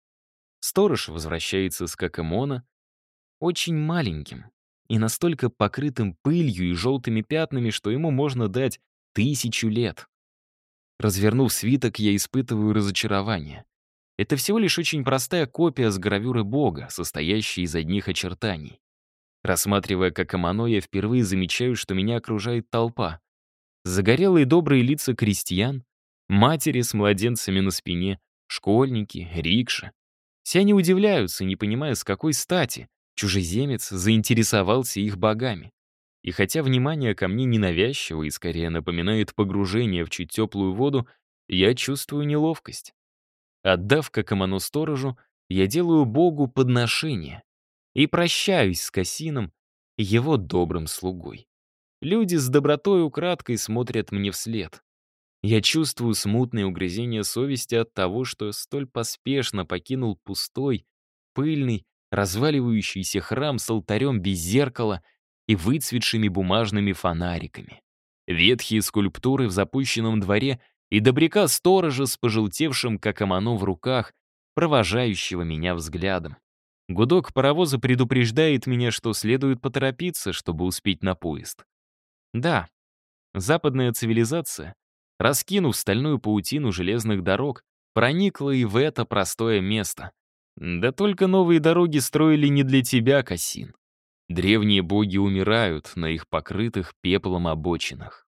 Сторож возвращается с Кокомона очень маленьким и настолько покрытым пылью и желтыми пятнами, что ему можно дать 1000 лет. Развернув свиток, я испытываю разочарование. Это всего лишь очень простая копия с гравюры Бога, состоящая из одних очертаний. Рассматривая Кокомоно, я впервые замечаю, что меня окружает толпа. Загорелые добрые лица крестьян, матери с младенцами на спине, школьники, рикши. Все они удивляются, не понимая, с какой стати чужеземец заинтересовался их богами. И хотя внимание ко мне ненавязчиво и скорее напоминает погружение в чуть теплую воду, я чувствую неловкость. Отдав Кокомоно сторожу, я делаю богу подношение и прощаюсь с Кассином, его добрым слугой. Люди с добротой украдкой смотрят мне вслед. Я чувствую смутное угрызение совести от того, что столь поспешно покинул пустой, пыльный, разваливающийся храм с алтарем без зеркала и выцветшими бумажными фонариками. Ветхие скульптуры в запущенном дворе и добряка-сторожа с пожелтевшим, как омано, в руках, провожающего меня взглядом. Гудок паровоза предупреждает меня, что следует поторопиться, чтобы успеть на поезд. Да, западная цивилизация, раскинув стальную паутину железных дорог, проникла и в это простое место. Да только новые дороги строили не для тебя, Кассин. Древние боги умирают на их покрытых пеплом обочинах.